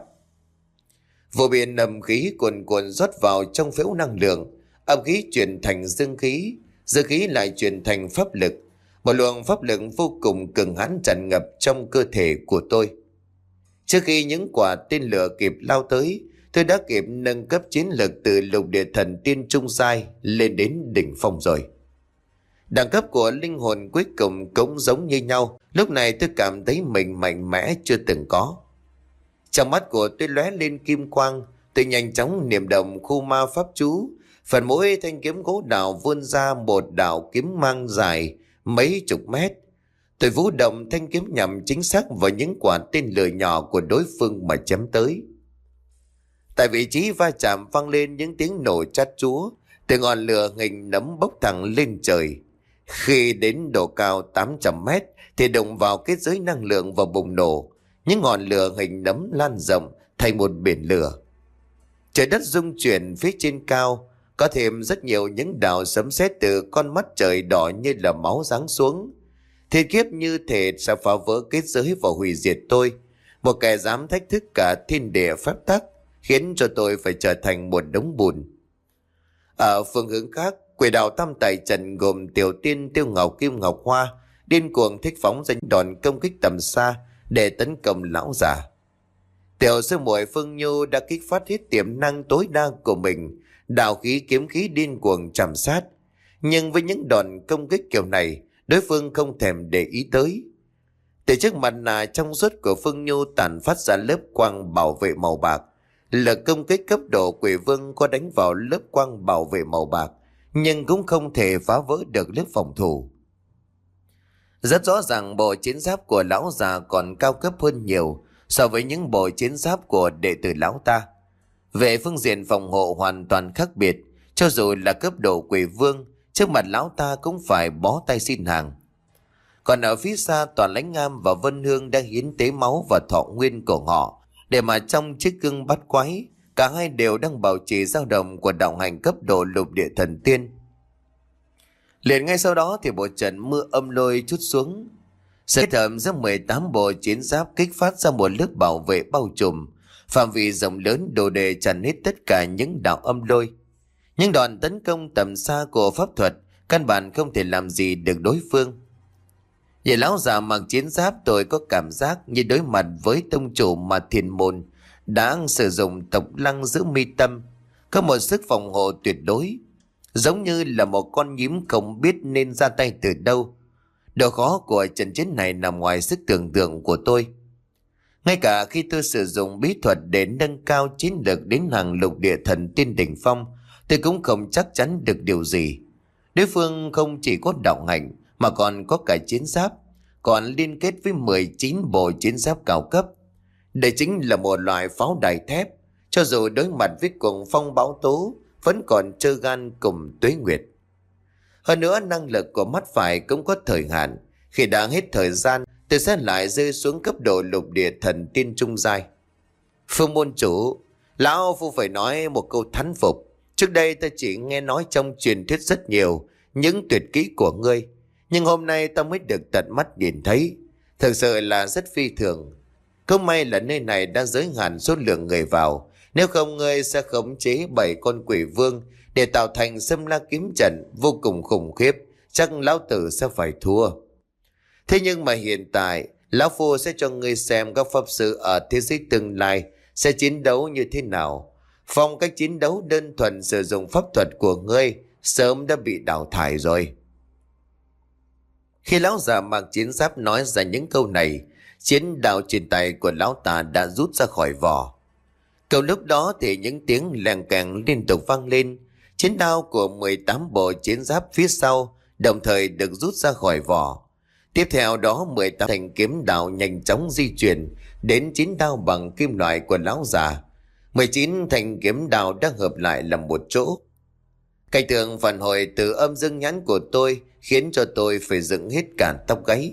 Vô biên âm khí cuồn cuộn rót vào trong phễu năng lượng, âm khí chuyển thành dương khí, dương khí lại chuyển thành pháp lực. Một luồng pháp lực vô cùng cường hãn tràn ngập trong cơ thể của tôi. Trước khi những quả tên lửa kịp lao tới, tôi đã kịp nâng cấp chiến lực từ lục địa thần tiên trung giai lên đến đỉnh phong rồi. Đẳng cấp của linh hồn cuối cùng cũng giống như nhau. Lúc này tôi cảm thấy mình mạnh mẽ chưa từng có. Trong mắt của tôi lóe lên kim quang. Tôi nhanh chóng niệm động khu ma pháp chú. Phần mỗi thanh kiếm gỗ đào vươn ra một đạo kiếm mang dài mấy chục mét. Tôi vũ động thanh kiếm nhằm chính xác vào những quả tên lửa nhỏ của đối phương mà chém tới. Tại vị trí va chạm vang lên những tiếng nổ chát chúa, từ ngọn lửa hình nấm bốc thẳng lên trời. Khi đến độ cao tám trăm mét thì đụng vào kết giới năng lượng và bùng nổ. Những ngọn lửa hình nấm lan rộng thành một biển lửa. Trời đất rung chuyển phía trên cao, có thêm rất nhiều những đạo sấm sét từ con mắt trời đỏ như là máu giáng xuống. Thiên kiếp như thể sẽ phá vỡ kết giới và hủy diệt tôi. Một kẻ dám thách thức cả thiên địa phép tắc, khiến cho tôi phải trở thành một đống bùn. Ở phương hướng khác, quỷ đạo tam tài trần gồm Tiểu Tiên, Tiêu Ngọc, Kim Ngọc Hoa điên cuồng thích phóng danh đòn công kích tầm xa để tấn công lão già. Tiểu sư muội Phương Nhu đã kích phát hết tiềm năng tối đa của mình, đạo khí kiếm khí điên cuồng chạm sát. Nhưng với những đòn công kích kiểu này, đối phương không thèm để ý tới. Từ trước mặt nạ trong suốt của Phương Nhu tản phát ra lớp quang bảo vệ màu bạc. Lực công kích cấp độ quỷ vương có đánh vào lớp quang bảo vệ màu bạc, nhưng cũng không thể phá vỡ được lớp phòng thủ. Rất rõ ràng bộ chiến giáp của lão già còn cao cấp hơn nhiều so với những bộ chiến giáp của đệ tử lão ta. Về phương diện phòng hộ hoàn toàn khác biệt, cho dù là cấp độ quỷ vương, trước mặt lão ta cũng phải bó tay xin hàng. Còn ở phía xa, Toàn Lãnh Ngam và Vân Hương đang hiến tế máu và thọ nguyên của họ, để mà trong chiếc gương bắt quái, cả hai đều đang bảo trì dao động của đạo hành cấp độ lục địa thần tiên. Liền ngay sau đó thì một trận mưa âm lôi trút xuống. Sự kết hợp giữa mười tám bộ chiến giáp kích phát ra một lớp bảo vệ bao trùm, phạm vi rộng lớn đồ đề chặn hết tất cả những đạo âm lôi. Những đòn tấn công tầm xa của pháp thuật căn bản không thể làm gì được đối phương. Vậy lão già mặc chiến giáp, tôi có cảm giác như đối mặt với tông chủ mà thiền môn đã sử dụng tộc lăng giữ mi tâm, có một sức phòng hộ tuyệt đối, giống như là một con nhím không biết nên ra tay từ đâu. Độ khó của trận chiến này nằm ngoài sức tưởng tượng của tôi. Ngay cả khi tôi sử dụng bí thuật để nâng cao chiến lược đến hàng lục địa thần tiên đỉnh phong, tôi cũng không chắc chắn được điều gì. Đối phương không chỉ có đạo hạnh mà còn có cả chiến giáp, còn liên kết với mười chín bộ chiến giáp cao cấp. Đây chính là một loại pháo đài thép, cho dù đối mặt với cuồng phong bão tố vẫn còn trơ gan cùng tuế nguyệt. Hơn nữa, năng lực của mắt phải cũng có thời hạn, khi đã hết thời gian tôi sẽ lại rơi xuống cấp độ lục địa thần tiên trung giai. Phương môn chủ, lão phu phải nói một câu thán phục. Trước đây ta chỉ nghe nói trong truyền thuyết rất nhiều những tuyệt kỹ của ngươi, nhưng hôm nay ta mới được tận mắt nhìn thấy, thực sự là rất phi thường. Không may là nơi này đã giới hạn số lượng người vào, nếu không ngươi sẽ khống chế bảy con quỷ vương để tạo thành Xâm La kiếm trận vô cùng khủng khiếp, chắc lão tử sẽ phải thua. Thế nhưng mà hiện tại lão phu sẽ cho ngươi xem các pháp sư ở thế giới tương lai sẽ chiến đấu như thế nào. Phong cách chiến đấu đơn thuần sử dụng pháp thuật của ngươi sớm đã bị đào thải rồi. Khi lão già mặc chiến giáp nói ra những câu này, chiến đạo trên tay của lão ta đã rút ra khỏi vỏ. Cầu lúc đó thì những tiếng leng keng liên tục vang lên. Chiến đao của mười tám bộ chiến giáp phía sau đồng thời được rút ra khỏi vỏ. Tiếp theo đó mười tám thanh kiếm đạo nhanh chóng di chuyển đến chiến đao bằng kim loại của lão già. mười chín thanh kiếm đạo đã hợp lại làm một chỗ. Cảnh tượng phản hồi từ âm dương nhãn của tôi khiến cho tôi phải dựng hết cả tóc gáy.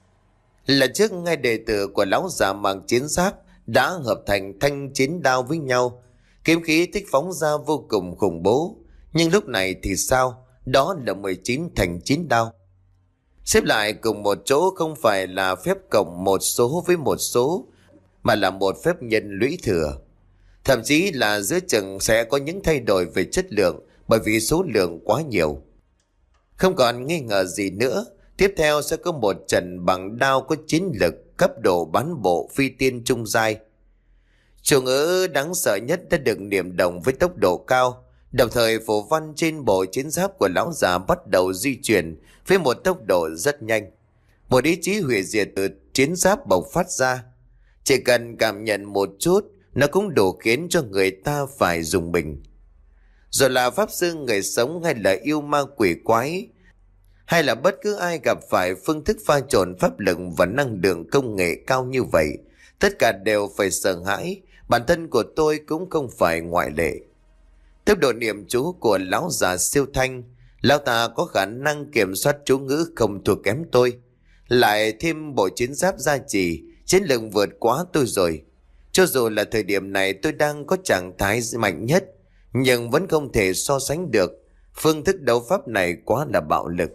Lần trước ngay đệ tử của lão già mang chiến giáp đã hợp thành thanh chiến đao với nhau, kiếm khí thích phóng ra vô cùng khủng bố. Nhưng lúc này thì sao? Đó là mười chín thanh chiến đao xếp lại cùng một chỗ, không phải là phép cộng một số với một số, mà là một phép nhân lũy thừa. Thậm chí là giữa chừng sẽ có những thay đổi về chất lượng bởi vì số lượng quá nhiều. Không còn nghi ngờ gì nữa, tiếp theo sẽ có một trận bằng đao có chiến lực cấp độ bán bộ phi tiên trung giai. Chủ ngữ đáng sợ nhất đã được niệm động với tốc độ cao, đồng thời phù văn trên bộ chiến giáp của lão già bắt đầu di chuyển với một tốc độ rất nhanh. Một ý chí hủy diệt từ chiến giáp bộc phát ra, chỉ cần cảm nhận một chút nó cũng đủ khiến cho người ta phải dùng mình. Rồi là pháp sư người sống hay là yêu ma quỷ quái, hay là bất cứ ai gặp phải phương thức pha trộn pháp lực và năng lượng công nghệ cao như vậy, tất cả đều phải sợ hãi. Bản thân của tôi cũng không phải ngoại lệ. Tốc độ niệm chú của lão già siêu thanh, lão ta có khả năng kiểm soát chú ngữ không thua kém tôi. Lại thêm bộ chiến giáp gia trì, chiến lực vượt quá tôi rồi. Cho dù là thời điểm này tôi đang có trạng thái mạnh nhất, nhưng vẫn không thể so sánh được. Phương thức đấu pháp này quá là bạo lực.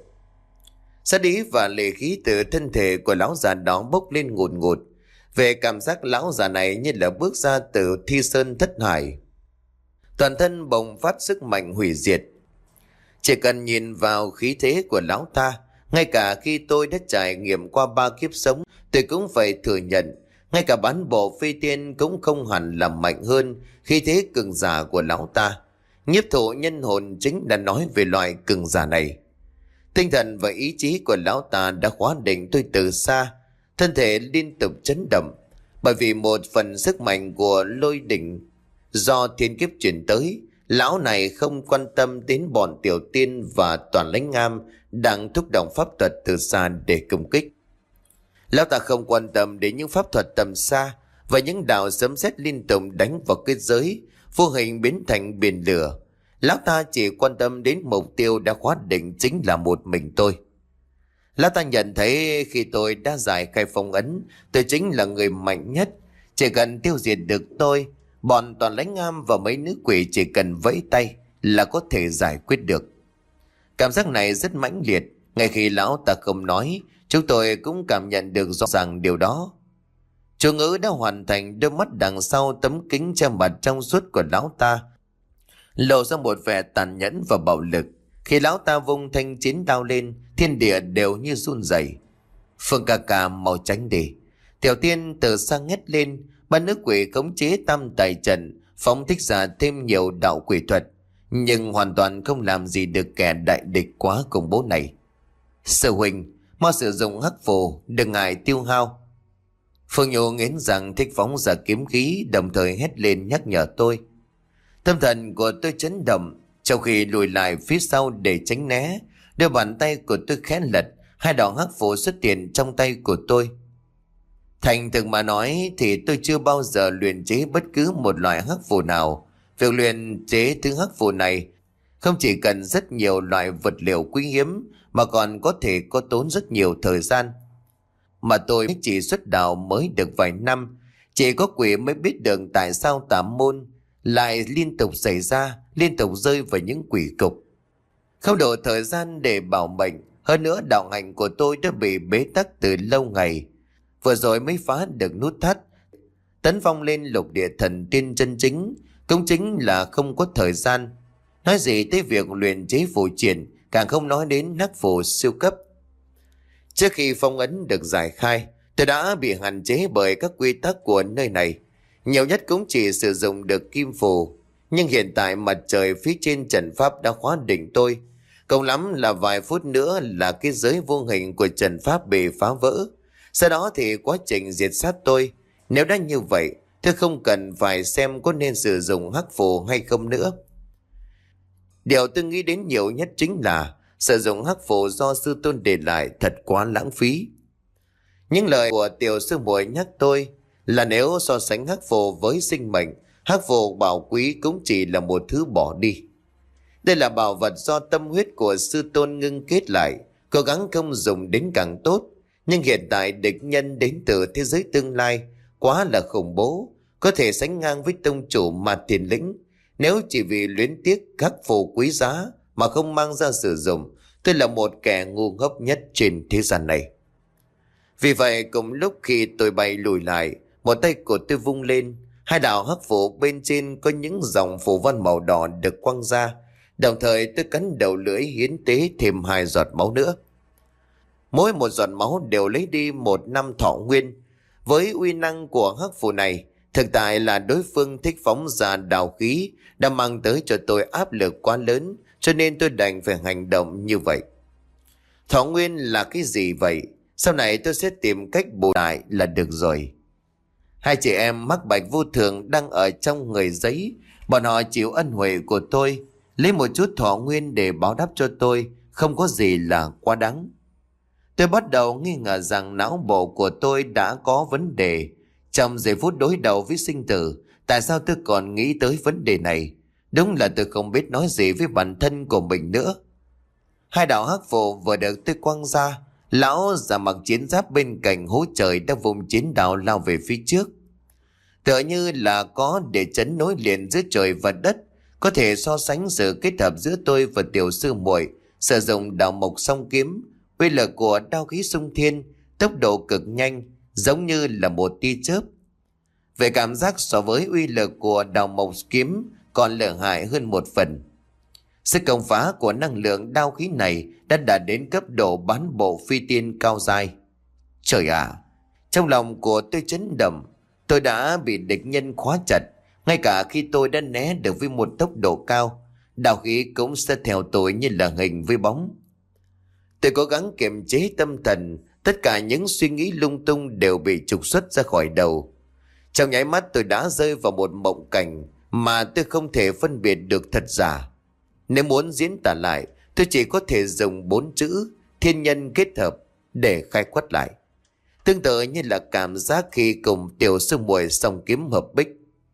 Sát ý và lệ khí từ thân thể của lão già đó bốc lên ngùn ngụt. Về cảm giác, lão già này như là bước ra từ thi sơn thất hải. Toàn thân bùng phát sức mạnh hủy diệt. Chỉ cần nhìn vào khí thế của lão ta, ngay cả khi tôi đã trải nghiệm qua ba kiếp sống, tôi cũng phải thừa nhận, ngay cả bán bộ phi tiên cũng không hẳn là mạnh hơn khí thế cường giả của lão ta. Nhiếp thụ nhân hồn chính là nói về loại cường giả này. Tinh thần và ý chí của lão ta đã khóa định tôi từ xa, thân thể liên tục chấn động, bởi vì một phần sức mạnh của lôi đỉnh do thiên kiếp chuyển tới. Lão này không quan tâm đến bọn tiểu tiên và toàn lãnh am đang thúc động pháp thuật từ xa để công kích. Lão ta không quan tâm đến những pháp thuật tầm xa và những đạo sấm sét liên tục đánh vào kết giới, vô hình biến thành biển lửa. Lão ta chỉ quan tâm đến mục tiêu đã khóa định, chính là một mình tôi. Lão ta nhận thấy khi tôi đã giải khai phong ấn, tôi chính là người mạnh nhất. Chỉ cần tiêu diệt được tôi, bọn toàn lãnh am và mấy nữ quỷ chỉ cần vẫy tay là có thể giải quyết được. Cảm giác này rất mãnh liệt. Ngay khi lão ta không nói, chúng tôi cũng cảm nhận được rõ ràng điều đó. Chú Ngữ đã hoàn thành đôi mắt đằng sau tấm kính che mặt trong suốt của lão ta, lộ ra một vẻ tàn nhẫn và bạo lực. Khi lão ta vung thanh chiến đao lên, thiên địa đều như run rẩy. Phương ca ca mau tránh đi. Tiểu Tiên từ xa ngét lên. Ba nữ quỷ khống chế tam tài trận, phóng thích ra thêm nhiều đạo quỷ thuật, nhưng hoàn toàn không làm gì được kẻ đại địch quá khủng bố này. Sư huynh, mau sử dụng hắc phù, đừng ngại tiêu hao. Phương Nhu nghiến rằng thích phóng ra kiếm khí, đồng thời hét lên nhắc nhở tôi. Tâm thần của tôi chấn động, trong khi lùi lại phía sau để tránh né, đôi bàn tay của tôi khẽ lật, hai đạo hắc phù xuất hiện trong tay của tôi. Thành thực mà nói thì tôi chưa bao giờ luyện chế bất cứ một loại hắc phù nào. Việc luyện chế thứ hắc phù này không chỉ cần rất nhiều loại vật liệu quý hiếm, mà còn có thể có tốn rất nhiều thời gian. Mà tôi chỉ xuất đạo mới được vài năm, chỉ có quỷ mới biết được tại sao tà môn lại liên tục xảy ra, liên tục rơi vào những quỷ cục. Không đủ thời gian để bảo mệnh, hơn nữa đạo hạnh của tôi đã bị bế tắc từ lâu ngày. Vừa rồi mới phá được nút thắt, tấn phong lên lục địa thần tiên chân chính, cũng chính là không có thời gian. Nói gì tới việc luyện chế phù triển, càng không nói đến hắc phù siêu cấp. Trước khi phong ấn được giải khai, tôi đã bị hạn chế bởi các quy tắc của nơi này. Nhiều nhất cũng chỉ sử dụng được kim phù. Nhưng hiện tại mặt trời phía trên trận pháp đã khóa đỉnh tôi. Cùng lắm là vài phút nữa là cái giới vô hình của trận pháp bị phá vỡ. Sau đó thì quá trình diệt sát tôi. Nếu đã như vậy, tôi không cần phải xem có nên sử dụng hắc phù hay không nữa. Điều tôi nghĩ đến nhiều nhất chính là sử dụng hắc phù do sư tôn để lại thật quá lãng phí. Những lời của tiểu sư muội nhắc tôi là nếu so sánh hắc phù với sinh mệnh, hắc phù bảo quý cũng chỉ là một thứ bỏ đi. Đây là bảo vật do tâm huyết của sư tôn ngưng kết lại, cố gắng không dùng đến càng tốt. Nhưng hiện tại địch nhân đến từ thế giới tương lai quá là khủng bố, có thể sánh ngang với tông chủ mà tiền lĩnh. Nếu chỉ vì luyến tiếc khắc phù quý giá mà không mang ra sử dụng, tôi là một kẻ ngu ngốc nhất trên thế gian này. Vì vậy cùng lúc khi tôi bay lùi lại, một tay của tôi vung lên, hai đạo hắc phù bên trên có những dòng phù văn màu đỏ được quăng ra, đồng thời tôi cắn đầu lưỡi hiến tế thêm hai giọt máu nữa. Mỗi một giọt máu đều lấy đi một năm thọ nguyên. Với uy năng của hắc phù này, thực tại là đối phương thích phóng ra đạo khí đã mang tới cho tôi áp lực quá lớn, cho nên tôi đành phải hành động như vậy. Thọ nguyên là cái gì vậy? Sau này tôi sẽ tìm cách bù lại là được rồi. Hai chị em mắc bạch vô thường đang ở trong người giấy. Bọn họ chịu ân huệ của tôi, lấy một chút thọ nguyên để báo đáp cho tôi, không có gì là quá đáng. Tôi bắt đầu nghi ngờ rằng não bộ của tôi đã có vấn đề. Trong giây phút đối đầu với sinh tử, tại sao tôi còn nghĩ tới vấn đề này? Đúng là tôi không biết nói gì với bản thân của mình nữa. Hai đạo hắc phù vừa được tôi quăng ra, lão già mặc chiến giáp bên cạnh hố trời đã vùng chiến đạo lao về phía trước. Tựa như là có để chấn nối liền giữa trời và đất, có thể so sánh sự kết hợp giữa tôi và tiểu sư muội, sử dụng đạo mộc song kiếm, uy lực của đao khí xung thiên, tốc độ cực nhanh, giống như là một tia chớp. Về cảm giác so với uy lực của đao mộc kiếm còn lợi hại hơn một phần. Sức công phá của năng lượng đao khí này đã đạt đến cấp độ bán bộ phi tiên cao dài. Trời ạ! À, trong lòng của tôi chấn động, tôi đã bị địch nhân khóa chặt. Ngay cả khi tôi đã né được với một tốc độ cao, đao khí cũng sẽ theo tôi như là hình với bóng. Tôi cố gắng kiềm chế tâm thần, tất cả những suy nghĩ lung tung đều bị trục xuất ra khỏi đầu. Trong nháy mắt tôi đã rơi vào một mộng cảnh mà tôi không thể phân biệt được thật giả. Nếu muốn diễn tả lại, tôi chỉ có thể dùng bốn chữ thiên nhân kết hợp để khai quát lại. Tương tự như là cảm giác khi cùng tiểu sư muội song kiếm hợp bích.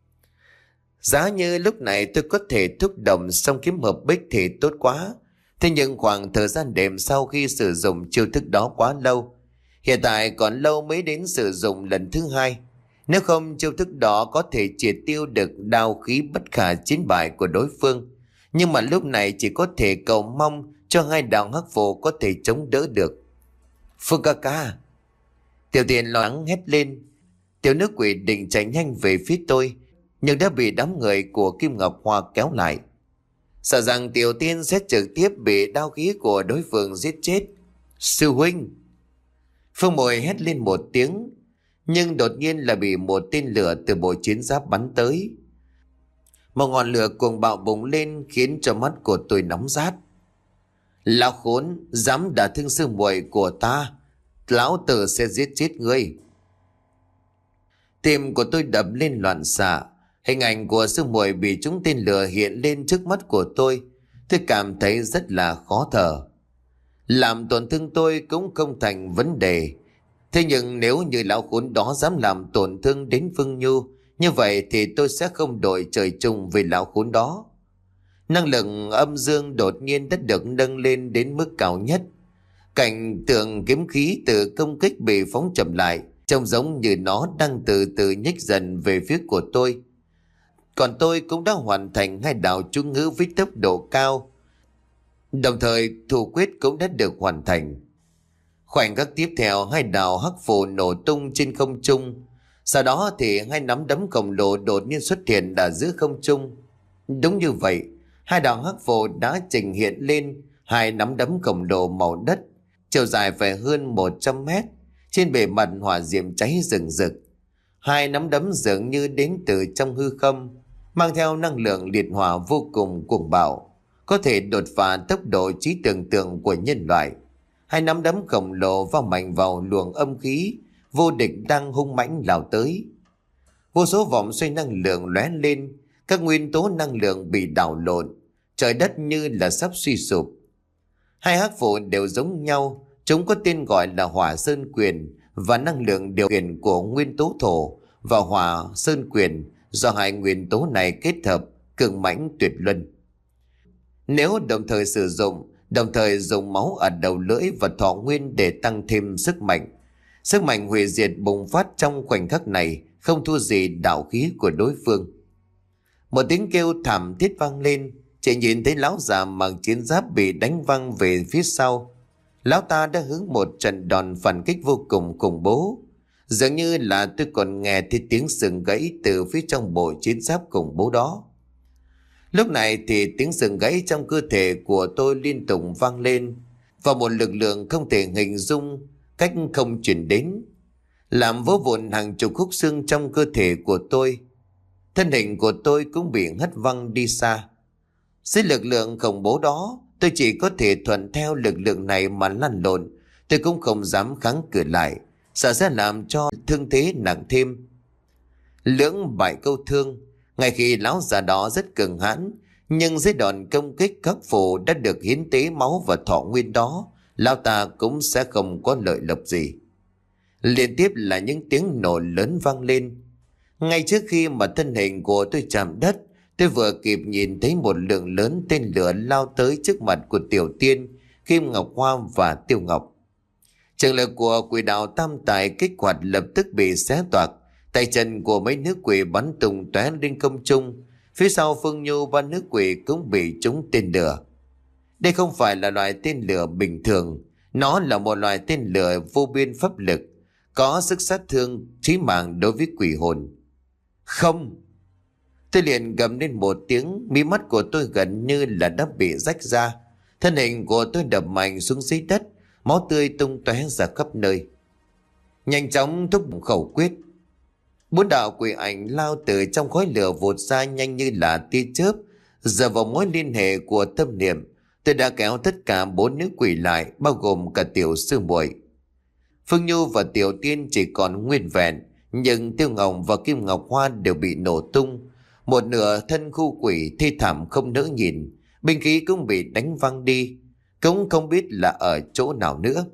Giá như lúc này tôi có thể thúc động song kiếm hợp bích thì tốt quá. Thế nhưng khoảng thời gian đêm sau khi sử dụng chiêu thức đó quá lâu. Hiện tại còn lâu mới đến sử dụng lần thứ hai. Nếu không chiêu thức đó có thể triệt tiêu được đao khí bất khả chiến bại của đối phương. Nhưng mà lúc này chỉ có thể cầu mong cho hai đạo hắc phù có thể chống đỡ được. Phương ca ca! Tiểu Tiên lo lắng hét lên. Tiểu nữ quỷ định chạy nhanh về phía tôi, nhưng đã bị đám người của Kim Ngọc Hoa kéo lại. Sợ rằng Tiểu Tiên sẽ trực tiếp bị đao khí của đối phương giết chết. Sư huynh! Phương Mồi hét lên một tiếng, nhưng đột nhiên là bị một tên lửa từ bộ chiến giáp bắn tới. Một ngọn lửa cuồng bạo bùng lên khiến cho mắt của tôi nóng rát. Lão khốn, dám đả thương sư muội của ta, lão tử sẽ giết chết ngươi. Tim của tôi đập lên loạn xạ. Hình ảnh của sư muội bị trúng tên lửa hiện lên trước mắt của tôi. Tôi cảm thấy rất là khó thở. Làm tổn thương tôi cũng không thành vấn đề. Thế nhưng nếu như lão khốn đó dám làm tổn thương đến Phương Nhu, như vậy thì tôi sẽ không đội trời chung với lão khốn đó. Năng lượng âm dương đột nhiên đã được nâng lên đến mức cao nhất. Cảnh tượng kiếm khí từ công kích bị phóng chậm lại, trông giống như nó đang từ từ nhích dần về phía của tôi. Còn tôi cũng đã hoàn thành hai đạo chú ngữ với tốc độ cao. Đồng thời thủ quyết cũng đã được hoàn thành. Khoảnh khắc tiếp theo, hai đạo hắc phù nổ tung trên không trung. Sau đó thì hai nắm đấm khổng lồ đột nhiên xuất hiện ở giữa không trung. Đúng như vậy, hai đạo hắc phù đã trình hiện lên hai nắm đấm khổng lồ màu đất, chiều dài phải hơn một trăm mét, trên bề mặt hỏa diệm cháy rừng rực. Hai nắm đấm dường như đến từ trong hư không, mang theo năng lượng liệt hỏa vô cùng cuồng bạo, có thể đột phá tốc độ trí tưởng tượng của nhân loại. Hai nắm đấm khổng lồ va mạnh vào luồng âm khí vô địch đang hung mãnh lao tới. Vô số vòng xoay năng lượng lóe lên, các nguyên tố năng lượng bị đảo lộn, trời đất như là sắp suy sụp. Hai hắc phù đều giống nhau, chúng có tên gọi là Hỏa Sơn Quyền và năng lượng điều khiển của nguyên tố thổ và Hỏa Sơn Quyền do hai nguyên tố này kết hợp cường mãnh tuyệt luân. Nếu đồng thời sử dụng, đồng thời dùng máu ở đầu lưỡi và thọ nguyên để tăng thêm sức mạnh, sức mạnh hủy diệt bùng phát trong khoảnh khắc này không thua gì đạo khí của đối phương. Một tiếng kêu thảm thiết vang lên, chỉ nhìn thấy lão già mặc chiến giáp bị đánh văng về phía sau. Lão ta đã hướng một trận đòn phản kích vô cùng khủng bố. Dường như là tôi còn nghe thấy tiếng sừng gãy từ phía trong bộ chiến giáp khủng bố đó. Lúc này thì tiếng sừng gãy trong cơ thể của tôi liên tục vang lên, và một lực lượng không thể hình dung cách không chuyển đến, làm vỡ vụn hàng chục khúc xương trong cơ thể của tôi. Thân hình của tôi cũng bị hất văng đi xa. Dưới lực lượng khủng bố đó, tôi chỉ có thể thuận theo lực lượng này mà lăn lộn. Tôi cũng không dám kháng cự lại, sợ sẽ làm cho thương thế nặng thêm. Lưỡng bại câu thương, ngay khi lão già đó rất cường hãn, nhưng dưới đòn công kích khắc phù đã được hiến tế máu và thọ nguyên đó, lão ta cũng sẽ không có lợi lộc gì. Liên tiếp là những tiếng nổ lớn vang lên. Ngay trước khi mà thân hình của tôi chạm đất, tôi vừa kịp nhìn thấy một lượng lớn tên lửa lao tới trước mặt của Tiểu Tiên, Kim Ngọc Hoa và Tiêu Ngọc. Trường lực của quỷ đạo tam tài kích hoạt lập tức bị xé toạc, tay chân của mấy nữ quỷ bắn tung tóe lên không trung. Phía sau Phương Nhu ba nữ quỷ cũng bị trúng tên lửa. Đây không phải là loại tên lửa bình thường, nó là một loại tên lửa vô biên pháp lực, có sức sát thương chí mạng đối với quỷ hồn. Không! Tôi liền gầm lên một tiếng, mí mắt của tôi gần như là đã bị rách ra. Thân hình của tôi đập mạnh xuống dưới đất, máu tươi tung tóe ra khắp nơi. Nhanh chóng thúc khẩu quyết. Bốn đạo quỷ ảnh lao từ trong khói lửa vụt ra nhanh như là tia chớp. Giờ vào mối liên hệ của tâm niệm, tôi đã kéo tất cả bốn nữ quỷ lại, bao gồm cả Tiểu sư muội. Phương Nhu và Tiểu Tiên chỉ còn nguyên vẹn, nhưng Tiêu Ngọc và Kim Ngọc Hoa đều bị nổ tung. Một nửa thân khu quỷ thê thảm không nỡ nhìn, binh khí cũng bị đánh văng đi, cũng không biết là ở chỗ nào nữa.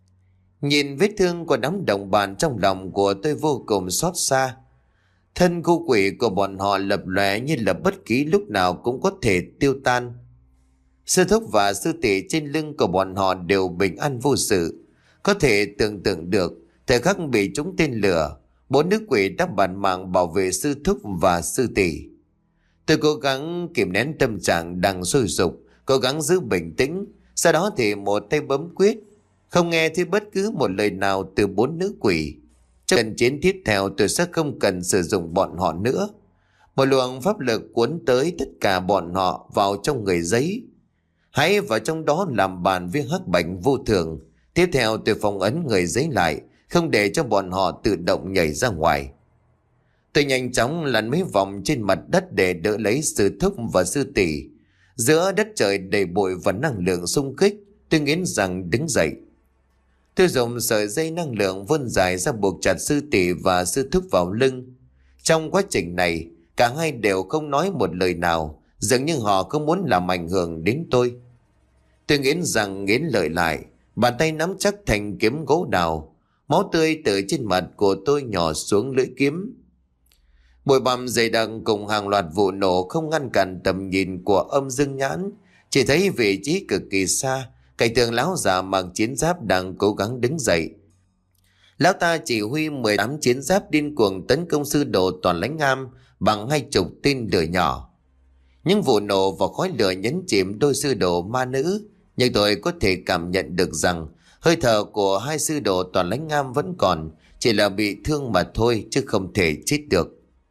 Nhìn vết thương của đám đồng bạn, trong lòng của tôi vô cùng xót xa. Thân khu quỷ của bọn họ lập lòe như là bất kỳ lúc nào cũng có thể tiêu tan. Sư thúc và sư tỷ trên lưng của bọn họ đều bình an vô sự. Có thể tưởng tượng được thời khắc bị trúng tên lửa, bốn nữ quỷ đã bản mạng bảo vệ sư thúc và sư tỷ. Tôi cố gắng kìm nén tâm trạng đang sôi sục, cố gắng giữ bình tĩnh, Sau đó thì một tay bấm quyết, không nghe thấy bất cứ một lời nào từ bốn nữ quỷ. Trong trận chiến tiếp theo tôi sẽ không cần sử dụng bọn họ nữa. Một luồng pháp lực cuốn tới tất cả bọn họ vào trong người giấy. Hãy vào trong đó làm bàn với hắc bạch vô thường. Tiếp theo tôi phong ấn người giấy lại, không để cho bọn họ tự động nhảy ra ngoài. Tôi nhanh chóng lăn mấy vòng trên mặt đất để đỡ lấy sư thúc và sư tỷ. Giữa đất trời đầy bụi và năng lượng xung kích, tôi nghiến rằng đứng dậy. Tôi dùng sợi dây năng lượng vươn dài ra buộc chặt sư tỷ và sư thúc vào lưng. Trong quá trình này, cả hai đều không nói một lời nào, dường như họ không muốn làm ảnh hưởng đến tôi. Tôi nghiến rằng nghiến lợi lại, bàn tay nắm chắc thành kiếm gỗ đào. Máu tươi từ trên mặt của tôi nhỏ xuống lưỡi kiếm. Bụi bặm dày đặc cùng hàng loạt vụ nổ không ngăn cản tầm nhìn của Âm Dương Nhãn. Chỉ thấy vị trí cực kỳ xa, cảnh tượng lão già mặc chiến giáp đang cố gắng đứng dậy. Lão ta chỉ huy mười tám chiến giáp điên cuồng tấn công sư đồ Toàn Lãnh Am bằng hai chục tên lửa nhỏ. Những vụ nổ và khói lửa nhấn chìm đôi sư đồ ma nữ, nhưng tôi có thể cảm nhận được rằng hơi thở của hai sư đồ Toàn Lãnh Am vẫn còn, chỉ là bị thương mà thôi chứ không thể chết được.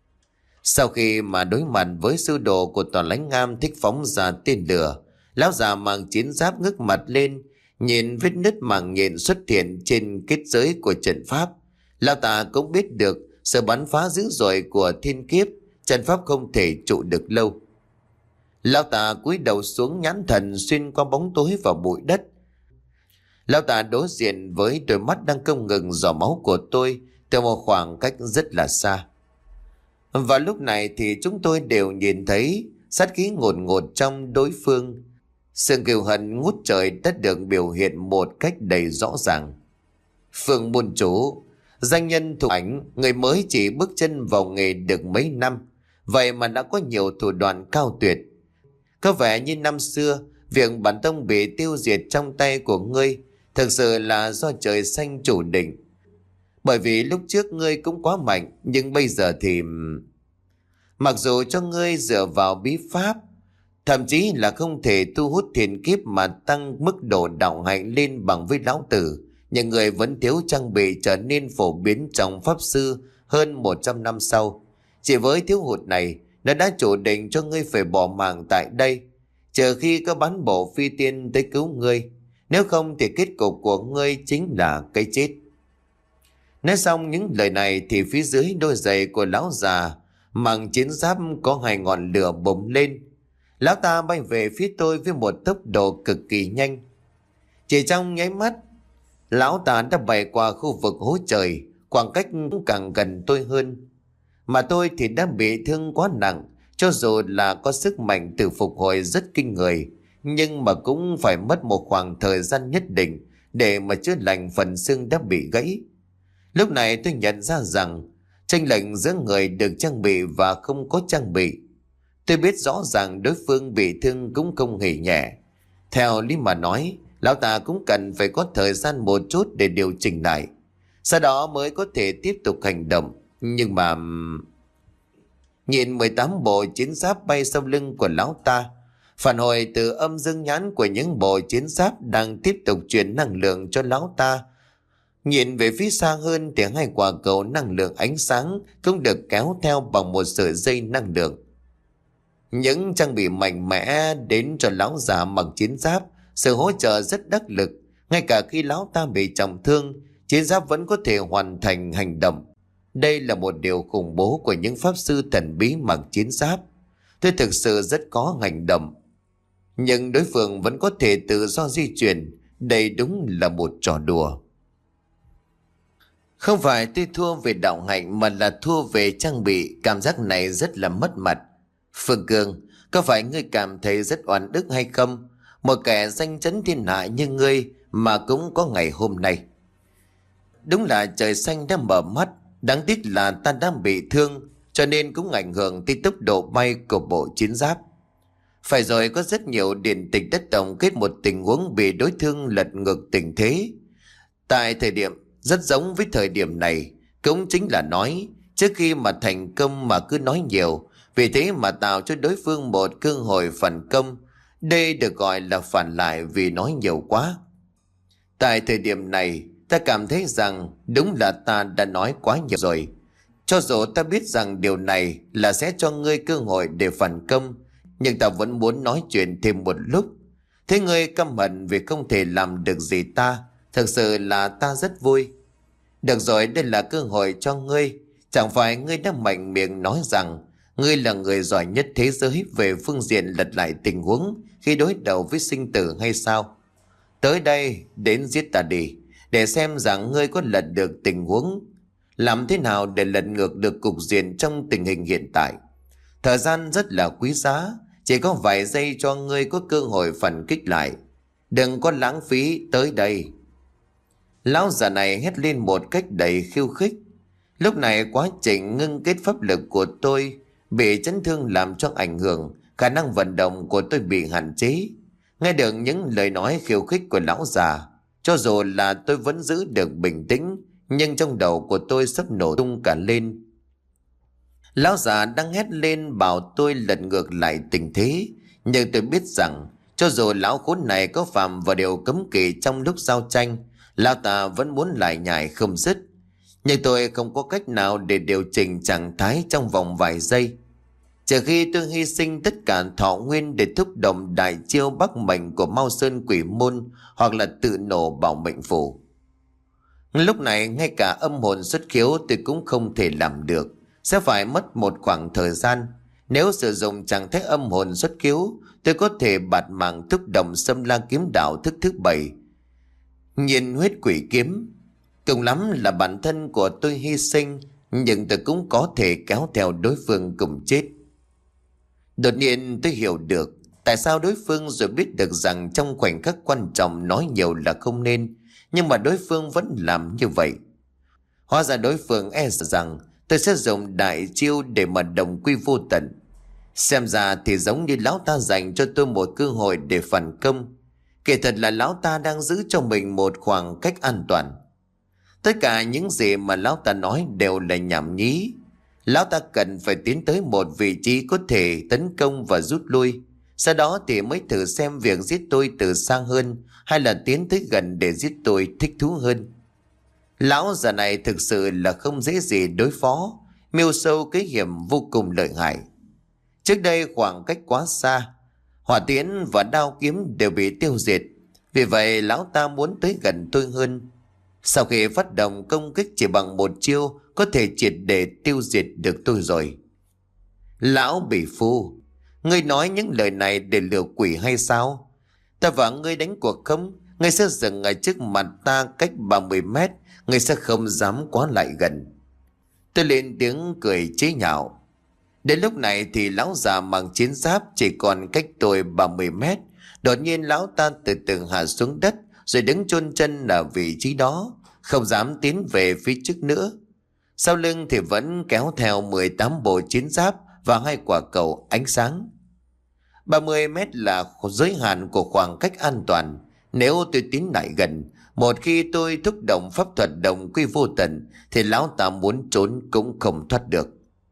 Sau khi mà đối mặt với sư đồ của Toàn Lãnh Am thích phóng ra tên lửa, lão già mang chiến giáp ngước mặt lên, nhìn vết nứt màng nhện xuất hiện trên kết giới của trận pháp. Lão ta cũng biết được sự bắn phá dữ dội của thiên kiếp, trận pháp không thể trụ được lâu. Lão ta cúi đầu xuống, nhãn thần xuyên qua bóng tối và bụi đất. Lão ta đối diện với đôi mắt đang không ngừng dò máu của tôi từ một khoảng cách rất là xa. Và lúc này thì chúng tôi đều nhìn thấy sát khí ngột ngột trong đối phương. Sự kiêu hận ngút trời đã được biểu hiện một cách đầy rõ ràng. Phương môn chủ, danh nhân thủ ảnh, người mới chỉ bước chân vào nghề được mấy năm, vậy mà đã có nhiều thủ đoạn cao tuyệt. Có vẻ như năm xưa, việc bản tông bị tiêu diệt trong tay của ngươi thực sự là do trời xanh chủ định. Bởi vì lúc trước ngươi cũng quá mạnh, nhưng bây giờ thì... Mặc dù cho ngươi dựa vào bí pháp, thậm chí là không thể thu hút thiên kiếp mà tăng mức độ đạo hạnh lên bằng với lão tử, nhưng người vẫn thiếu trang bị trở nên phổ biến trong pháp sư hơn một trăm năm sau. Chỉ với thiếu hụt này, nó đã chủ định cho ngươi phải bỏ mạng tại đây, chờ khi có bán bộ phi tiên tới cứu ngươi. Nếu không thì kết cục của ngươi chính là cái chết. Nói xong những lời này thì phía dưới đôi giày của lão già mặc chiến giáp có hai ngọn lửa bùng lên. Lão ta bay về phía tôi với một tốc độ cực kỳ nhanh. Chỉ trong nháy mắt, lão ta đã bay qua khu vực hố trời, khoảng cách cũng càng gần tôi hơn. Mà tôi thì đã bị thương quá nặng, cho dù là có sức mạnh tự phục hồi rất kinh người, nhưng mà cũng phải mất một khoảng thời gian nhất định để mà chữa lành phần xương đã bị gãy. Lúc này tôi nhận ra rằng chênh lệch giữa người được trang bị và không có trang bị. Tôi biết rõ ràng đối phương bị thương cũng không hề nhẹ. Theo lý mà nói, lão ta cũng cần phải có thời gian một chút để điều chỉnh lại, sau đó mới có thể tiếp tục hành động. Nhưng mà... Nhìn mười tám bộ chiến giáp bay sau lưng của lão ta, phản hồi từ âm dương nhãn của những bộ chiến giáp đang tiếp tục truyền năng lượng cho lão ta. Nhìn về phía xa hơn thì hai quả cầu năng lượng ánh sáng cũng được kéo theo bằng một sợi dây năng lượng. Những trang bị mạnh mẽ đến cho lão già mặc chiến giáp, sự hỗ trợ rất đắc lực. Ngay cả khi lão ta bị trọng thương, chiến giáp vẫn có thể hoàn thành hành động. Đây là một điều khủng bố của những pháp sư thần bí mặc chiến giáp. Tôi thực sự rất có hành động, nhưng đối phương vẫn có thể tự do di chuyển. Đây đúng là một trò đùa. Không phải tôi thua về đạo hạnh mà là thua về trang bị. Cảm giác này rất là mất mặt. Phương Cương, có phải ngươi cảm thấy rất oan ức hay không? Một kẻ danh chấn thiên hạ như ngươi mà cũng có ngày hôm nay. Đúng là trời xanh đã mở mắt. Đáng tiếc là ta đang bị thương, cho nên cũng ảnh hưởng tới tốc độ bay của bộ chiến giáp. Phải rồi, có rất nhiều điển tịch đã tổng kết một tình huống bị đối thương lật ngược tình thế. Tại thời điểm rất giống với thời điểm này, cũng chính là nói trước khi mà thành công mà cứ nói nhiều, vì thế mà tạo cho đối phương một cơ hội phản công. Đây được gọi là phản lại vì nói nhiều quá. Tại thời điểm này, ta cảm thấy rằng đúng là ta đã nói quá nhiều rồi. Cho dù ta biết rằng điều này là sẽ cho ngươi cơ hội để phản công, nhưng ta vẫn muốn nói chuyện thêm một lúc. Thế ngươi căm hận vì không thể làm được gì ta, thực sự là ta rất vui. Được rồi, đây là cơ hội cho ngươi. Chẳng phải ngươi đã mạnh miệng nói rằng ngươi là người giỏi nhất thế giới về phương diện lật lại tình huống khi đối đầu với sinh tử hay sao? Tới đây, đến giết ta đi, để xem rằng ngươi có lật được tình huống. Làm thế nào để lật ngược được cục diện trong tình hình hiện tại? Thời gian rất là quý giá, chỉ có vài giây cho ngươi có cơ hội phản kích lại. Đừng có lãng phí, tới đây. Lão già này hét lên một cách đầy khiêu khích. Lúc này quá trình ngưng kết pháp lực của tôi bị chấn thương làm cho ảnh hưởng, khả năng vận động của tôi bị hạn chế. Nghe được những lời nói khiêu khích của lão già, cho dù là tôi vẫn giữ được bình tĩnh, nhưng trong đầu của tôi sắp nổ tung cả lên. Lão già đang hét lên bảo tôi lật ngược lại tình thế, nhưng tôi biết rằng cho dù lão khốn này có phạm vào điều cấm kỵ trong lúc giao tranh, lão ta vẫn muốn lại nhảy không dứt. Nhưng tôi không có cách nào để điều chỉnh trạng thái trong vòng vài giây, trừ khi tôi hy sinh tất cả thọ nguyên để thúc động đại chiêu bắc mệnh của Mao Sơn Quỷ Môn, hoặc là tự nổ bảo mệnh phù. Lúc này ngay cả âm hồn xuất khiếu tôi cũng không thể làm được, sẽ phải mất một khoảng thời gian. Nếu sử dụng trạng thái âm hồn xuất khiếu, tôi có thể bạt mạng thúc động Xâm La kiếm đạo thức thứ bảy, Nhiên huyết quỷ kiếm. Cùng lắm là bản thân của tôi hy sinh, nhưng tôi cũng có thể kéo theo đối phương cùng chết. Đột nhiên tôi hiểu được tại sao đối phương rồi biết được rằng trong khoảnh khắc quan trọng nói nhiều là không nên, nhưng mà đối phương vẫn làm như vậy. Hóa ra đối phương e rằng tôi sẽ dùng đại chiêu để mà đồng quy vô tận. Xem ra thì giống như lão ta dành cho tôi một cơ hội để phản công. Kể thật là lão ta đang giữ cho mình một khoảng cách an toàn. Tất cả những gì mà lão ta nói đều là nhảm nhí. Lão ta cần phải tiến tới một vị trí có thể tấn công và rút lui. Sau đó thì mới thử xem việc giết tôi từ xa hơn, hay là tiến tới gần để giết tôi thích thú hơn. Lão già này thực sự là không dễ gì đối phó, mưu sâu kế hiểm vô cùng lợi hại. Trước đây khoảng cách quá xa, hỏa tiễn và đao kiếm đều bị tiêu diệt, vì vậy lão ta muốn tới gần tôi hơn. Sau khi phát động công kích chỉ bằng một chiêu có thể triệt để tiêu diệt được tôi rồi. Lão bị phu, ngươi nói những lời này để lừa quỷ hay sao? Ta và ngươi đánh cuộc không? Ngươi sẽ dừng ở trước mặt ta cách ba mươi mét, ngươi sẽ không dám quá lại gần. Tôi lên tiếng cười chế nhạo. Đến lúc này thì lão già mặc chiến giáp chỉ còn cách tôi ba mươi mét. Đột nhiên lão ta từ từ hạ xuống đất, rồi đứng chôn chân ở vị trí đó, không dám tiến về phía trước nữa. Sau lưng thì vẫn kéo theo mười tám bộ chiến giáp và hai quả cầu ánh sáng. ba mươi mét là giới hạn của khoảng cách an toàn. Nếu tôi tiến lại gần, một khi tôi thúc động pháp thuật đồng quy vô tận, thì lão ta muốn trốn cũng không thoát được.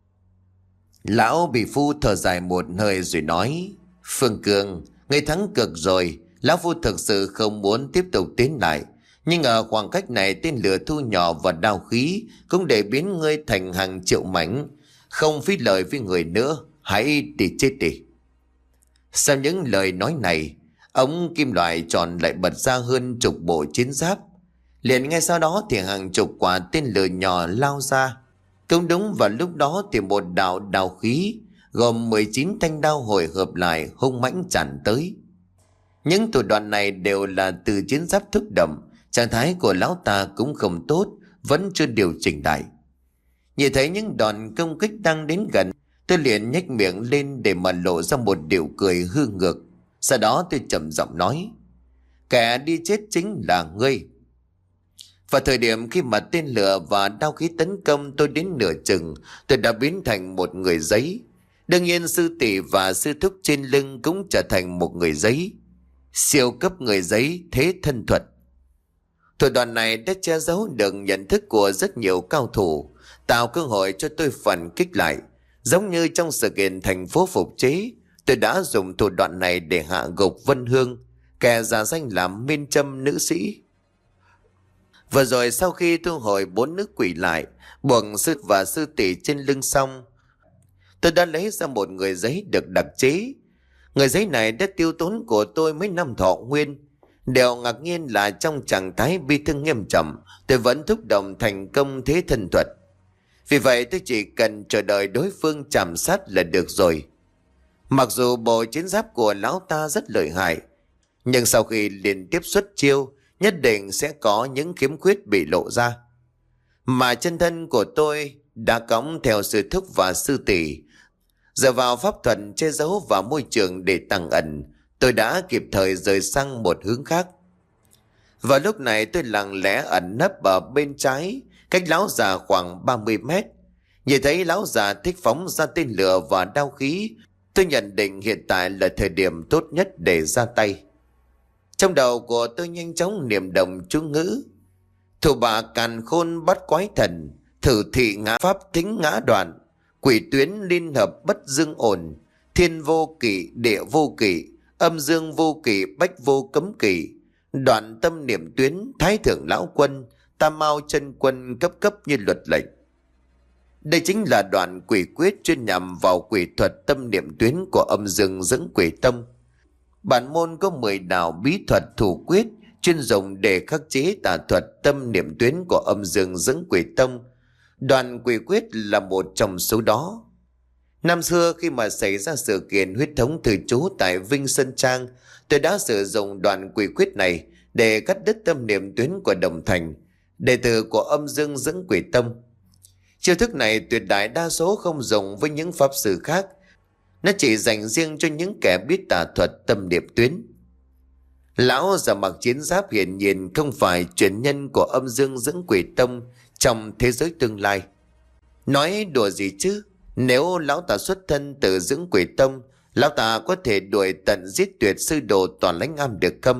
Lão bị phu thở dài một hơi rồi nói: Phương Cường, ngươi thắng cực rồi. Lão phu thực sự không muốn tiếp tục tiến lại, nhưng ở khoảng cách này tên lửa thu nhỏ và đao khí cũng để biến ngươi thành hàng triệu mảnh. Không phí lời với người nữa, hãy đi chết đi. Sau những lời nói này, ống kim loại tròn lại bật ra hơn chục bộ chiến giáp. Liền ngay sau đó thì hàng chục quả tên lửa nhỏ lao ra. Cũng đúng vào lúc đó thì một đạo đao khí gồm mười chín thanh đao hồi hợp lại hung mãnh tràn tới. Những thủ đoạn này đều là từ chiến giáp thúc động. Trạng thái của lão ta cũng không tốt, vẫn chưa điều chỉnh lại. Nhìn thấy những đòn công kích đang đến gần, tôi liền nhếch miệng lên để mà lộ ra một điệu cười hư ngược. Sau đó tôi trầm giọng nói: Kẻ đi chết chính là ngươi. Vào thời điểm khi mà tên lửa và đao khí tấn công tôi đến nửa chừng, tôi đã biến thành một người giấy. Đương nhiên sư tỷ và sư thúc trên lưng cũng trở thành một người giấy. Siêu cấp người giấy thế thân thuật. Thủ đoạn này đã che giấu được nhận thức của rất nhiều cao thủ, tạo cơ hội cho tôi phản kích lại. Giống như trong sự kiện thành phố phục chế, Tôi đã dùng thủ đoạn này để hạ gục Vân Hương, kẻ giả danh làm Miên Châm nữ sĩ. Vừa rồi sau khi thu hồi bốn nữ quỷ lại, buộc sư và sư tỷ trên lưng xong, tôi đã lấy ra một người giấy được đặc chế. Người giấy này đã tiêu tốn của tôi mấy năm thọ nguyên. Điều ngạc nhiên là trong trạng thái bi thương nghiêm trọng, tôi vẫn thúc động thành công thế thân thuật. Vì vậy tôi chỉ cần chờ đợi đối phương chạm sát là được rồi. Mặc dù bộ chiến giáp của lão ta rất lợi hại, nhưng sau khi liên tiếp xuất chiêu, nhất định sẽ có những khiếm khuyết bị lộ ra. Mà chân thân của tôi đã cõng theo sư thúc và sư tỷ, dựa vào pháp thuật che giấu và môi trường để tăng ẩn, tôi đã kịp thời rời sang một hướng khác. Vào lúc này tôi lặng lẽ ẩn nấp ở bên trái, cách lão già khoảng ba mươi mét. Nhìn thấy lão già thích phóng ra tên lửa và đao khí, tôi nhận định hiện tại là thời điểm tốt nhất để ra tay. Trong đầu của tôi nhanh chóng niệm động chú ngữ: thủ bạ càn khôn bắt quái thần, thử thị ngã pháp thính ngã đoạn, quỷ tuyến liên hợp bất dương ổn, thiên vô kỵ địa vô kỵ, âm dương vô kỵ bách vô cấm kỵ, đoạn tâm niệm tuyến thái thượng lão quân, tam mao chân quân cấp cấp như luật lệnh. Đây chính là đoạn quỷ quyết chuyên nhằm vào quỷ thuật tâm niệm tuyến của âm dương dẫn quỷ tông. Bản môn có mười đạo bí thuật thủ quyết chuyên dùng để khắc chế tà thuật tâm niệm tuyến của âm dương dẫn quỷ tông. Đoạn quỷ quyết là một trong số đó. Năm xưa khi mà xảy ra sự kiện huyết thống từ chú tại Vinh Sơn Trang, tôi đã sử dụng đoạn quỷ quyết này để cắt đứt tâm niệm tuyến của Đồng Thành, đệ tử của âm dương dẫn quỷ tông. Chiêu thức này tuyệt đại đa số không dùng với những pháp sư khác, nó chỉ dành riêng cho những kẻ biết tà thuật tâm niệm tuyến. Lão già mặc chiến giáp hiển nhiên không phải truyền nhân của âm dương dẫn quỷ tông trong thế giới tương lai. Nói đùa gì chứ, nếu lão ta xuất thân từ dưỡng quỷ tông, lão ta có thể đuổi tận giết tuyệt sư đồ Toàn Lãnh Am được không?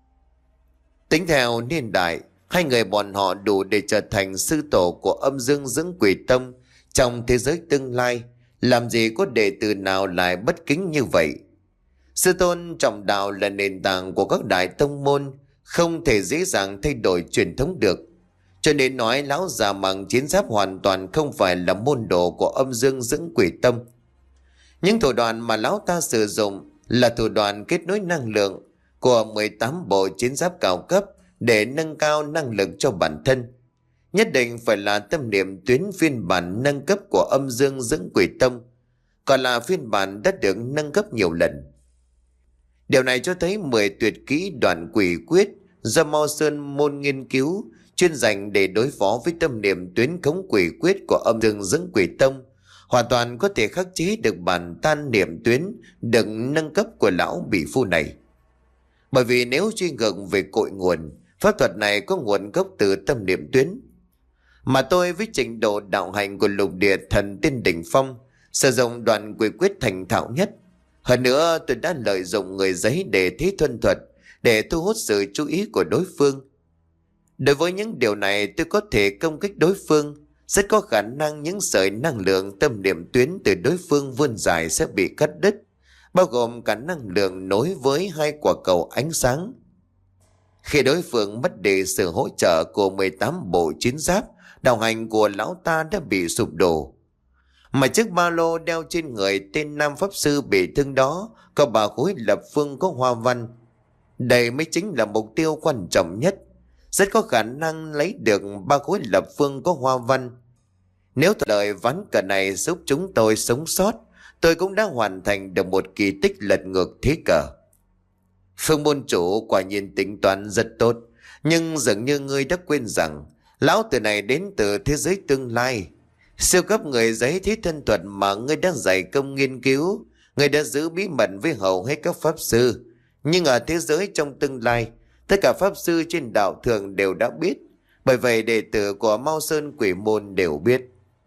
Tính theo niên đại, hai người bọn họ đủ để trở thành sư tổ của âm dương dưỡng quỷ tông trong thế giới tương lai. Làm gì có đệ tử nào lại bất kính như vậy? Sư tôn trọng đạo là nền tảng của các đại tông môn, không thể dễ dàng thay đổi truyền thống được. Cho nên nói lão già mặc chiến giáp hoàn toàn không phải là môn đồ của âm dương dưỡng quỷ tông. Những thủ đoạn mà lão ta sử dụng là thủ đoạn kết nối năng lượng của mười tám bộ chiến giáp cao cấp để nâng cao năng lực cho bản thân. Nhất định phải là tâm niệm tuyến phiên bản nâng cấp của âm dương dưỡng quỷ tông, còn là phiên bản đã được nâng cấp nhiều lần. Điều này cho thấy mười tuyệt kỹ đoạn quỷ quyết do Mao Sơn môn nghiên cứu, chuyên dành để đối phó với tâm niệm tuyến khống quỷ quyết của âm dương dưỡng quỷ tông, hoàn toàn có thể khắc chế được bản tan niệm tuyến được nâng cấp của lão bị phu này. Bởi vì nếu truy ngược về cội nguồn, pháp thuật này có nguồn gốc từ tâm niệm tuyến. Mà tôi với trình độ đạo hành của lục địa thần tiên đỉnh phong, sử dụng đoạn quỷ quyết thành thạo nhất. Hơn nữa tôi đã lợi dụng người giấy để thế thuần thuật, để thu hút sự chú ý của đối phương. Đối với những điều này tôi có thể công kích đối phương. Rất có khả năng những sợi năng lượng tâm niệm tuyến từ đối phương vươn dài sẽ bị cắt đứt, bao gồm cả năng lượng nối với hai quả cầu ánh sáng. Khi đối phương mất đi sự hỗ trợ của mười tám bộ chiến giáp, đạo hành của lão ta đã bị sụp đổ. Mà chiếc ba lô đeo trên người tên nam pháp sư bị thương đó có ba khối lập phương có hoa văn. Đây mới chính là mục tiêu quan trọng nhất. Rất có khả năng lấy được ba khối lập phương có hoa văn. Nếu thuận lợi ván cờ này giúp chúng tôi sống sót, tôi cũng đã hoàn thành được một kỳ tích lật ngược thế cờ. Phương môn chủ quả nhiên tính toán rất tốt, nhưng dường như ngươi đã quên rằng lão tử này đến từ thế giới tương lai. Siêu cấp người giấy thế thân thuật mà ngươi đã dày công nghiên cứu, ngươi đã giữ bí mật với hầu hết các pháp sư. Nhưng ở thế giới trong tương lai, tất cả pháp sư trên đạo thường đều đã biết. Bởi vậy đệ tử của Mao Sơn Quỷ Môn đều biết.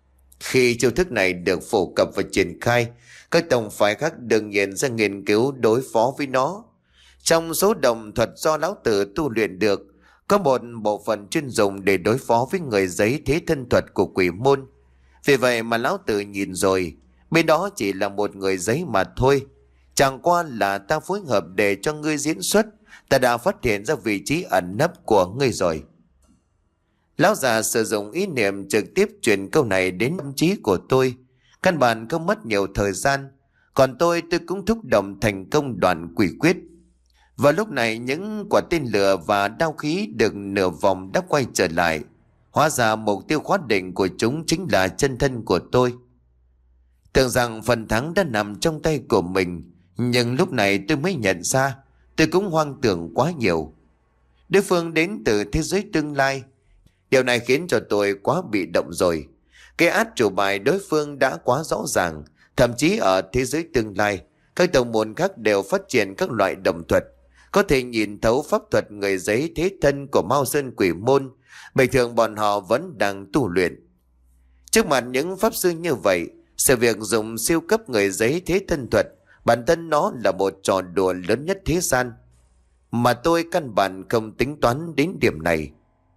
Khi chiêu thức này được phổ cập và triển khai, các tông phái khác đương nhiên sẽ nghiên cứu đối phó với nó. Trong số đồng thuật do lão tử tu luyện được, có một bộ phận chuyên dùng để đối phó với người giấy thế thân thuật của Quỷ Môn. Vì vậy mà lão tử nhìn rồi, bên đó chỉ là một người giấy mà thôi. Chẳng qua là ta phối hợp để cho ngươi diễn xuất. Ta đã phát hiện ra vị trí ẩn nấp của ngươi rồi. Lão già sử dụng ý niệm trực tiếp truyền câu này đến tâm trí của tôi. Căn bản không mất nhiều thời gian. Còn tôi tôi cũng thúc động thành công đoạn quỷ quyết. Và lúc này những quả tên lửa và đao khí được nửa vòng đã quay trở lại. Hóa ra mục tiêu khóa định của chúng chính là chân thân của tôi. Tưởng rằng phần thắng đã nằm trong tay của mình. Nhưng lúc này tôi mới nhận ra tôi cũng hoang tưởng quá nhiều. Đối phương đến từ thế giới tương lai. Điều này khiến cho tôi quá bị động rồi. Cái át chủ bài đối phương đã quá rõ ràng. Thậm chí ở thế giới tương lai, các tông môn khác đều phát triển các loại đồng thuật, có thể nhìn thấu pháp thuật người giấy thế thân của Mao Sơn Quỷ Môn. Bình thường bọn họ vẫn đang tu luyện. Trước mặt những pháp sư như vậy, sự việc dùng siêu cấp người giấy thế thân thuật bản thân nó là một trò đùa lớn nhất thế gian. Mà tôi căn bản không tính toán đến điểm này.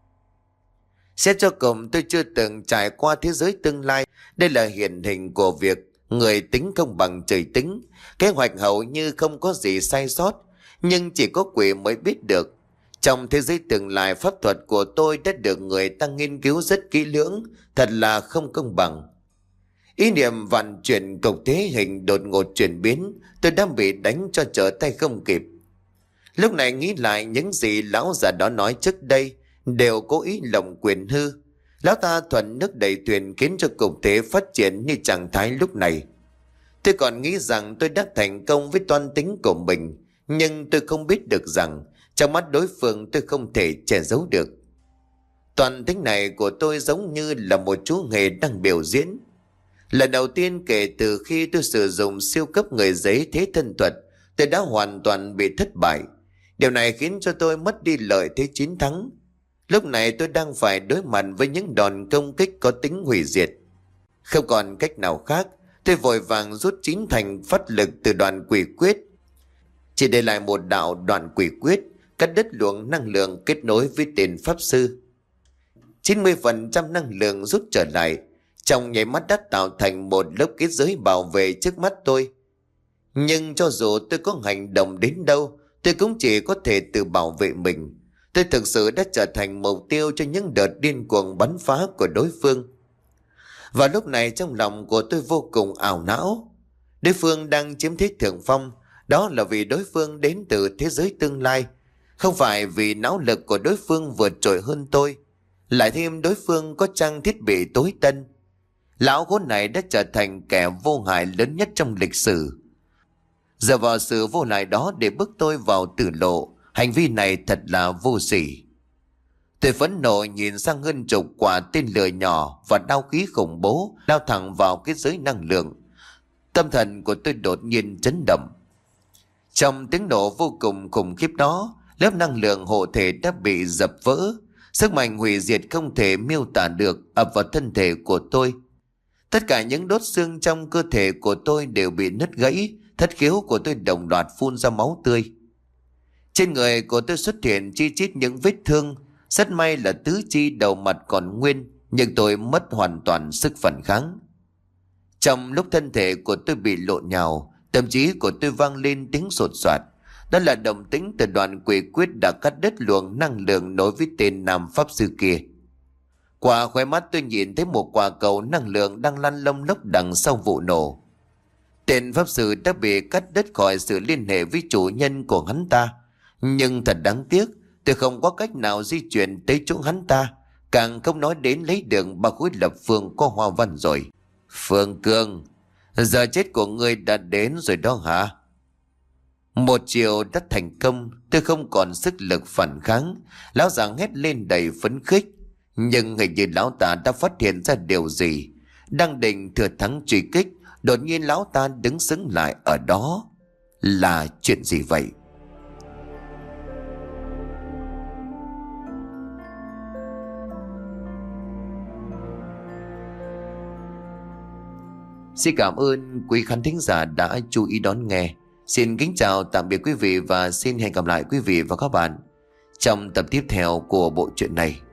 Xét cho cùng tôi chưa từng trải qua thế giới tương lai. Đây là hiện hình của việc người tính không bằng trời tính. Kế hoạch hầu như không có gì sai sót. Nhưng chỉ có quỷ mới biết được. Trong thế giới tương lai, pháp thuật của tôi đã được người ta nghiên cứu rất kỹ lưỡng. Thật là không công bằng. Ý niệm vạn chuyển cục thế hình đột ngột chuyển biến. Tôi đang bị đánh cho trở tay không kịp. Lúc này nghĩ lại những gì lão già đó nói trước đây đều cố ý lộng quyền hư. Lão ta thuận nước đẩy thuyền khiến cho cục thế phát triển như trạng thái lúc này. Tôi còn nghĩ rằng tôi đã thành công với toan tính của mình. Nhưng tôi không biết được rằng trong mắt đối phương tôi không thể che giấu được. Toàn tính này của tôi giống như là một chú nghề đang biểu diễn. Lần đầu tiên kể từ khi tôi sử dụng siêu cấp người giấy thế thân thuật, tôi đã hoàn toàn bị thất bại. Điều này khiến cho tôi mất đi lợi thế chiến thắng. Lúc này tôi đang phải đối mặt với những đòn công kích có tính hủy diệt. Không còn cách nào khác, tôi vội vàng rút chín thành phát lực từ đoạn quỷ quyết. Chỉ để lại một đạo đoạn quỷ quyết, cắt đứt luồng năng lượng kết nối với tên pháp sư. chín mươi phần trăm năng lượng rút trở lại, trong nháy mắt đã tạo thành một lớp kết giới bảo vệ trước mắt tôi. Nhưng cho dù tôi có hành động đến đâu, tôi cũng chỉ có thể tự bảo vệ mình. Tôi thực sự đã trở thành mục tiêu cho những đợt điên cuồng bắn phá của đối phương. Và lúc này trong lòng của tôi vô cùng ảo não. Đối phương đang chiếm thế thượng phong. Đó là vì đối phương đến từ thế giới tương lai. Không phải vì não lực của đối phương vượt trội hơn tôi. Lại thêm đối phương có trang thiết bị tối tân. Lão khốn này đã trở thành kẻ vô hại lớn nhất trong lịch sử. Giờ vào sự vô hại đó để bước tôi vào tử lộ. Hành vi này thật là vô sỉ. Tôi phẫn nộ nhìn sang hơn chục quả tên lửa nhỏ và đao khí khủng bố lao thẳng vào cái giới năng lượng. Tâm thần của tôi đột nhiên chấn động. Trong tiếng nổ vô cùng khủng khiếp đó, lớp năng lượng hộ thể đã bị dập vỡ. Sức mạnh hủy diệt không thể miêu tả được ập vào thân thể của tôi. Tất cả những đốt xương trong cơ thể của tôi đều bị nứt gãy. Thất khiếu của tôi đồng loạt phun ra máu tươi. Trên người của tôi xuất hiện chi chít những vết thương. Rất may là tứ chi đầu mặt còn nguyên, nhưng tôi mất hoàn toàn sức phản kháng. Trong lúc thân thể của tôi bị lộn nhào, tâm trí của tôi vang lên tiếng sột soạt. Đó là động tĩnh từ đoạn quỷ quyết đã cắt đứt luồng năng lượng nối với tên nam pháp sư kia. Qua khóe mắt tôi nhìn thấy một quả cầu năng lượng đang lăn lông lốc đằng sau vụ nổ. Tên pháp sư đã bị cắt đứt khỏi sự liên hệ với chủ nhân của hắn ta. Nhưng thật đáng tiếc, tôi không có cách nào di chuyển tới chỗ hắn ta. Càng không nói đến lấy đường ba khối lập phương có hoa văn rồi. Phương Cương, giờ chết của ngươi đã đến rồi đó hả? Một chiều đã thành công, tôi không còn sức lực phản kháng. Lão già hét lên đầy phấn khích. Nhưng hình như lão ta đã phát hiện ra điều gì. Đang định thừa thắng truy kích, đột nhiên lão ta đứng sững lại ở đó. Là chuyện gì vậy? Xin cảm ơn quý khán thính giả đã chú ý đón nghe. Xin kính chào tạm biệt quý vị và xin hẹn gặp lại quý vị và các bạn trong tập tiếp theo của bộ truyện này.